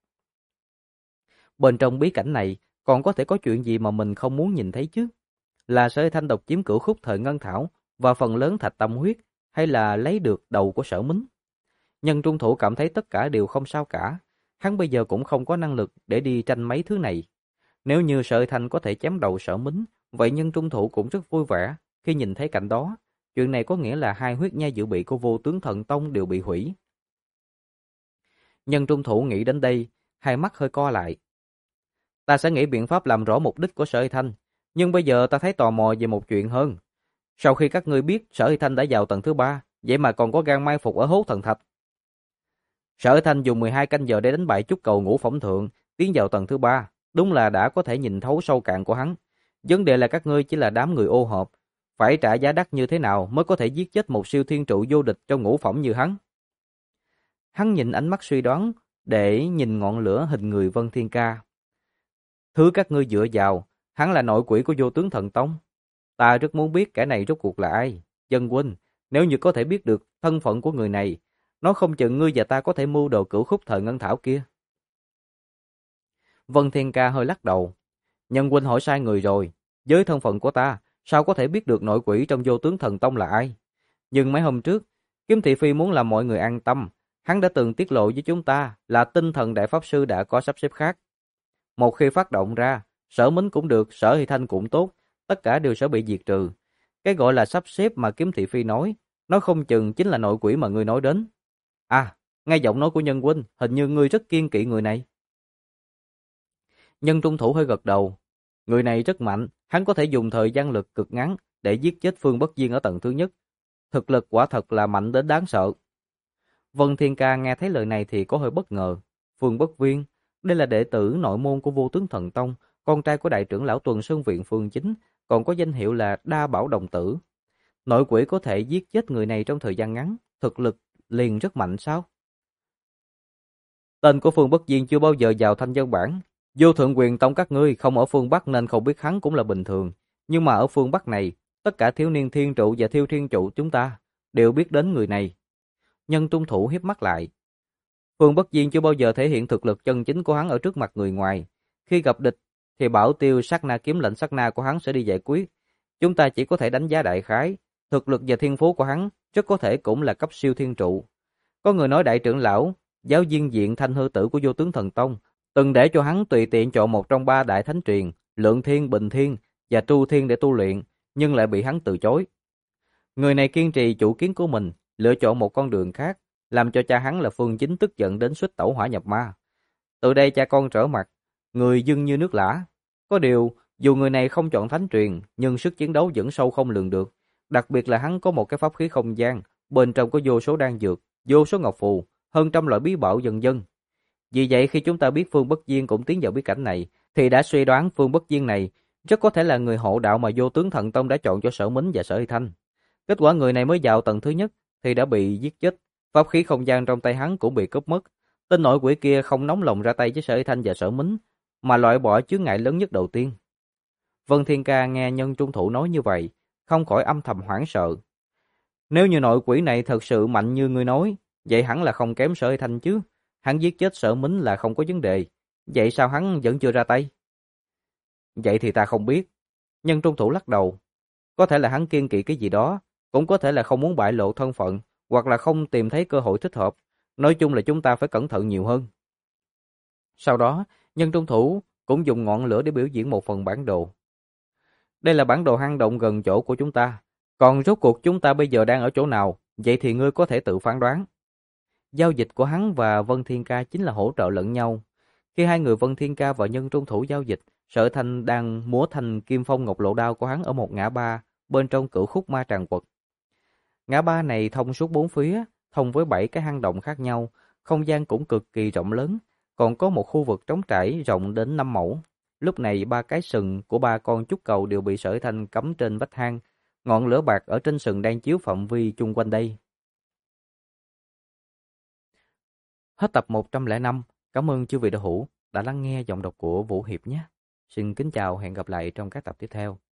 Bên trong bí cảnh này, còn có thể có chuyện gì mà mình không muốn nhìn thấy chứ? Là Sở Thanh độc chiếm Cửu Khúc Thời Ngân Thảo và phần lớn Thạch Tâm Huyết, hay là lấy được đầu của Sở Mính? Nhân trung thủ cảm thấy tất cả đều không sao cả. Hắn bây giờ cũng không có năng lực để đi tranh mấy thứ này. Nếu như Sở Thanh có thể chém đầu Sở Mính, vậy nhân trung thủ cũng rất vui vẻ khi nhìn thấy cảnh đó. chuyện này có nghĩa là hai huyết nha dự bị của Vô Tướng Thần Tông đều bị hủy. Nhân trung thủ nghĩ đến đây, hai mắt hơi co lại. Ta sẽ nghĩ biện pháp làm rõ mục đích của Sở Hy Thanh, nhưng bây giờ ta thấy tò mò về một chuyện hơn. Sau khi các ngươi biết Sở Hy Thanh đã vào tầng thứ 3, vậy mà còn có gan mai phục ở Hố Thần Thạch. Sở Hy Thanh dùng 12 canh giờ để đánh bại Trúc Cầu Ngũ Phẩm Thượng, tiến vào tầng thứ 3, đúng là đã có thể nhìn thấu sâu cạn của hắn. Vấn đề là các ngươi chỉ là đám người ô hợp, phải trả giá đắt như thế nào mới có thể giết chết một siêu thiên trụ vô địch trong ngũ phẩm như hắn. Hắn nhìn ánh mắt suy đoán để nhìn ngọn lửa hình người Vân Thiên Ca. Thứ các ngươi dựa vào, hắn là nội quỷ của Vô Tướng Thần Tông. Ta rất muốn biết kẻ này rốt cuộc là ai. Dân huynh, nếu như có thể biết được thân phận của người này, nó không chừng ngươi và ta có thể mưu đồ cửu khúc thời ngân thảo kia. Vân Thiên Ca hơi lắc đầu. Nhân huynh hỏi sai người rồi. Với thân phận của ta, sao có thể biết được nội quỷ trong Vô Tướng Thần Tông là ai? Nhưng mấy hôm trước, Kiếm Thị Phi muốn làm mọi người an tâm. Hắn đã từng tiết lộ với chúng ta là tinh thần đại pháp sư đã có sắp xếp khác. Một khi phát động ra, Sở Mính cũng được, Sở Hy Thanh cũng tốt, tất cả đều sẽ bị diệt trừ. Cái gọi là sắp xếp mà Kiếm Thị Phi nói, nó không chừng chính là nội quỷ mà ngươi nói đến. À, nghe giọng nói của Nhân huynh, hình như ngươi rất kiêng kỵ người này. Nhân trung thủ hơi gật đầu. Người này rất mạnh, hắn có thể dùng thời gian lực cực ngắn để giết chết Phương Bất Diên ở tầng thứ nhất. Thực lực quả thật là mạnh đến đáng sợ. Vân Thiên Ca nghe thấy lời này thì có hơi bất ngờ. Phương Bất Viên, đây là đệ tử nội môn của Vô Tướng Thần Tông, con trai của đại trưởng lão Tuần Sơn Viện Phương Chính, còn có danh hiệu là Đa Bảo Đồng Tử. Nội quỷ có thể giết chết người này trong thời gian ngắn, thực lực liền rất mạnh sao? Tên của Phương Bất Diên chưa bao giờ vào thanh dân bảng. Vô Thượng Quyền Tông các ngươi không ở phương Bắc nên không biết hắn cũng là bình thường. Nhưng mà ở phương Bắc này, tất cả thiếu niên thiên trụ và thiêu thiên trụ chúng ta đều biết đến người này. Nhân trung thủ hiếp mắt lại. Phương Bất Diên chưa bao giờ thể hiện thực lực chân chính của hắn ở trước mặt người ngoài. Khi gặp địch thì bảo tiêu sát na kiếm lệnh sát na của hắn sẽ đi giải quyết. Chúng ta chỉ có thể đánh giá đại khái. Thực lực và thiên phú của hắn rất có thể cũng là cấp siêu thiên trụ. Có người nói đại trưởng lão, giáo viên diện Thanh Hư Tử của Vô Tướng Thần Tông từng để cho hắn tùy tiện chọn một trong 3 đại thánh truyền, Lượng Thiên, Bình Thiên và Tru Thiên để tu luyện, nhưng lại bị hắn từ chối. Người này kiên trì chủ kiến của mình, lựa chọn một con đường khác, làm cho cha hắn là Phương Chính tức giận đến suýt tẩu hỏa nhập ma. Từ đây cha con trở mặt, người dưng như nước lã. Có điều, dù người này không chọn thánh truyền, nhưng sức chiến đấu vẫn sâu không lường được. Đặc biệt là hắn có một cái pháp khí không gian, bên trong có vô số đan dược, vô số ngọc phù, hơn trăm loại bí bảo dần dần. Vì vậy khi chúng ta biết Phương Bất Diên cũng tiến vào bí cảnh này, thì đã suy đoán Phương Bất Diên này rất có thể là người hộ đạo mà Vô Tướng Thần Tông đã chọn cho Sở Mính và Sở Hy Thanh. Kết quả người này mới vào tầng thứ nhất thì đã bị giết chết, pháp khí không gian trong tay hắn cũng bị cướp mất. Tên nội quỷ kia không nóng lòng ra tay với Sở Hy Thanh và Sở Mính, mà loại bỏ chướng ngại lớn nhất đầu tiên. Vân Thiên Ca nghe nhân trung thủ nói như vậy, không khỏi âm thầm hoảng sợ. Nếu như nội quỷ này thật sự mạnh như ngươi nói, vậy hẳn là không kém Sở Hy Thanh chứ. Hắn giết chết Sở Mính là không có vấn đề. Vậy sao hắn vẫn chưa ra tay? Vậy thì ta không biết. Nhân trung thủ lắc đầu. Có thể là hắn kiêng kỵ cái gì đó, cũng có thể là không muốn bại lộ thân phận, hoặc là không tìm thấy cơ hội thích hợp. Nói chung là chúng ta phải cẩn thận nhiều hơn. Sau đó, nhân trung thủ cũng dùng ngọn lửa để biểu diễn một phần bản đồ. Đây là bản đồ hang động gần chỗ của chúng ta. Còn rốt cuộc chúng ta bây giờ đang ở chỗ nào, vậy thì ngươi có thể tự phán đoán. Giao dịch của hắn và Vân Thiên Ca chính là hỗ trợ lẫn nhau. Khi hai người Vân Thiên Ca và nhân trung thủ giao dịch, Sở Thanh đang múa thành kim phong ngọc lộ đao của hắn ở một ngã ba bên trong cửu khúc ma tràng quật. Ngã ba này thông suốt 4 phía, thông với 7 cái hang động khác nhau, không gian cũng cực kỳ rộng lớn, còn có một khu vực trống trải rộng đến 5 mẫu. Lúc này 3 cái sừng của 3 con trúc cầu đều bị Sở Thanh cắm trên vách hang, ngọn lửa bạc ở trên sừng đang chiếu phạm vi chung quanh đây. Hết tập 105, cảm ơn chư vị đạo hữu đã lắng nghe giọng đọc của Vũ Hiệp nhé. Xin kính chào, hẹn gặp lại trong các tập tiếp theo.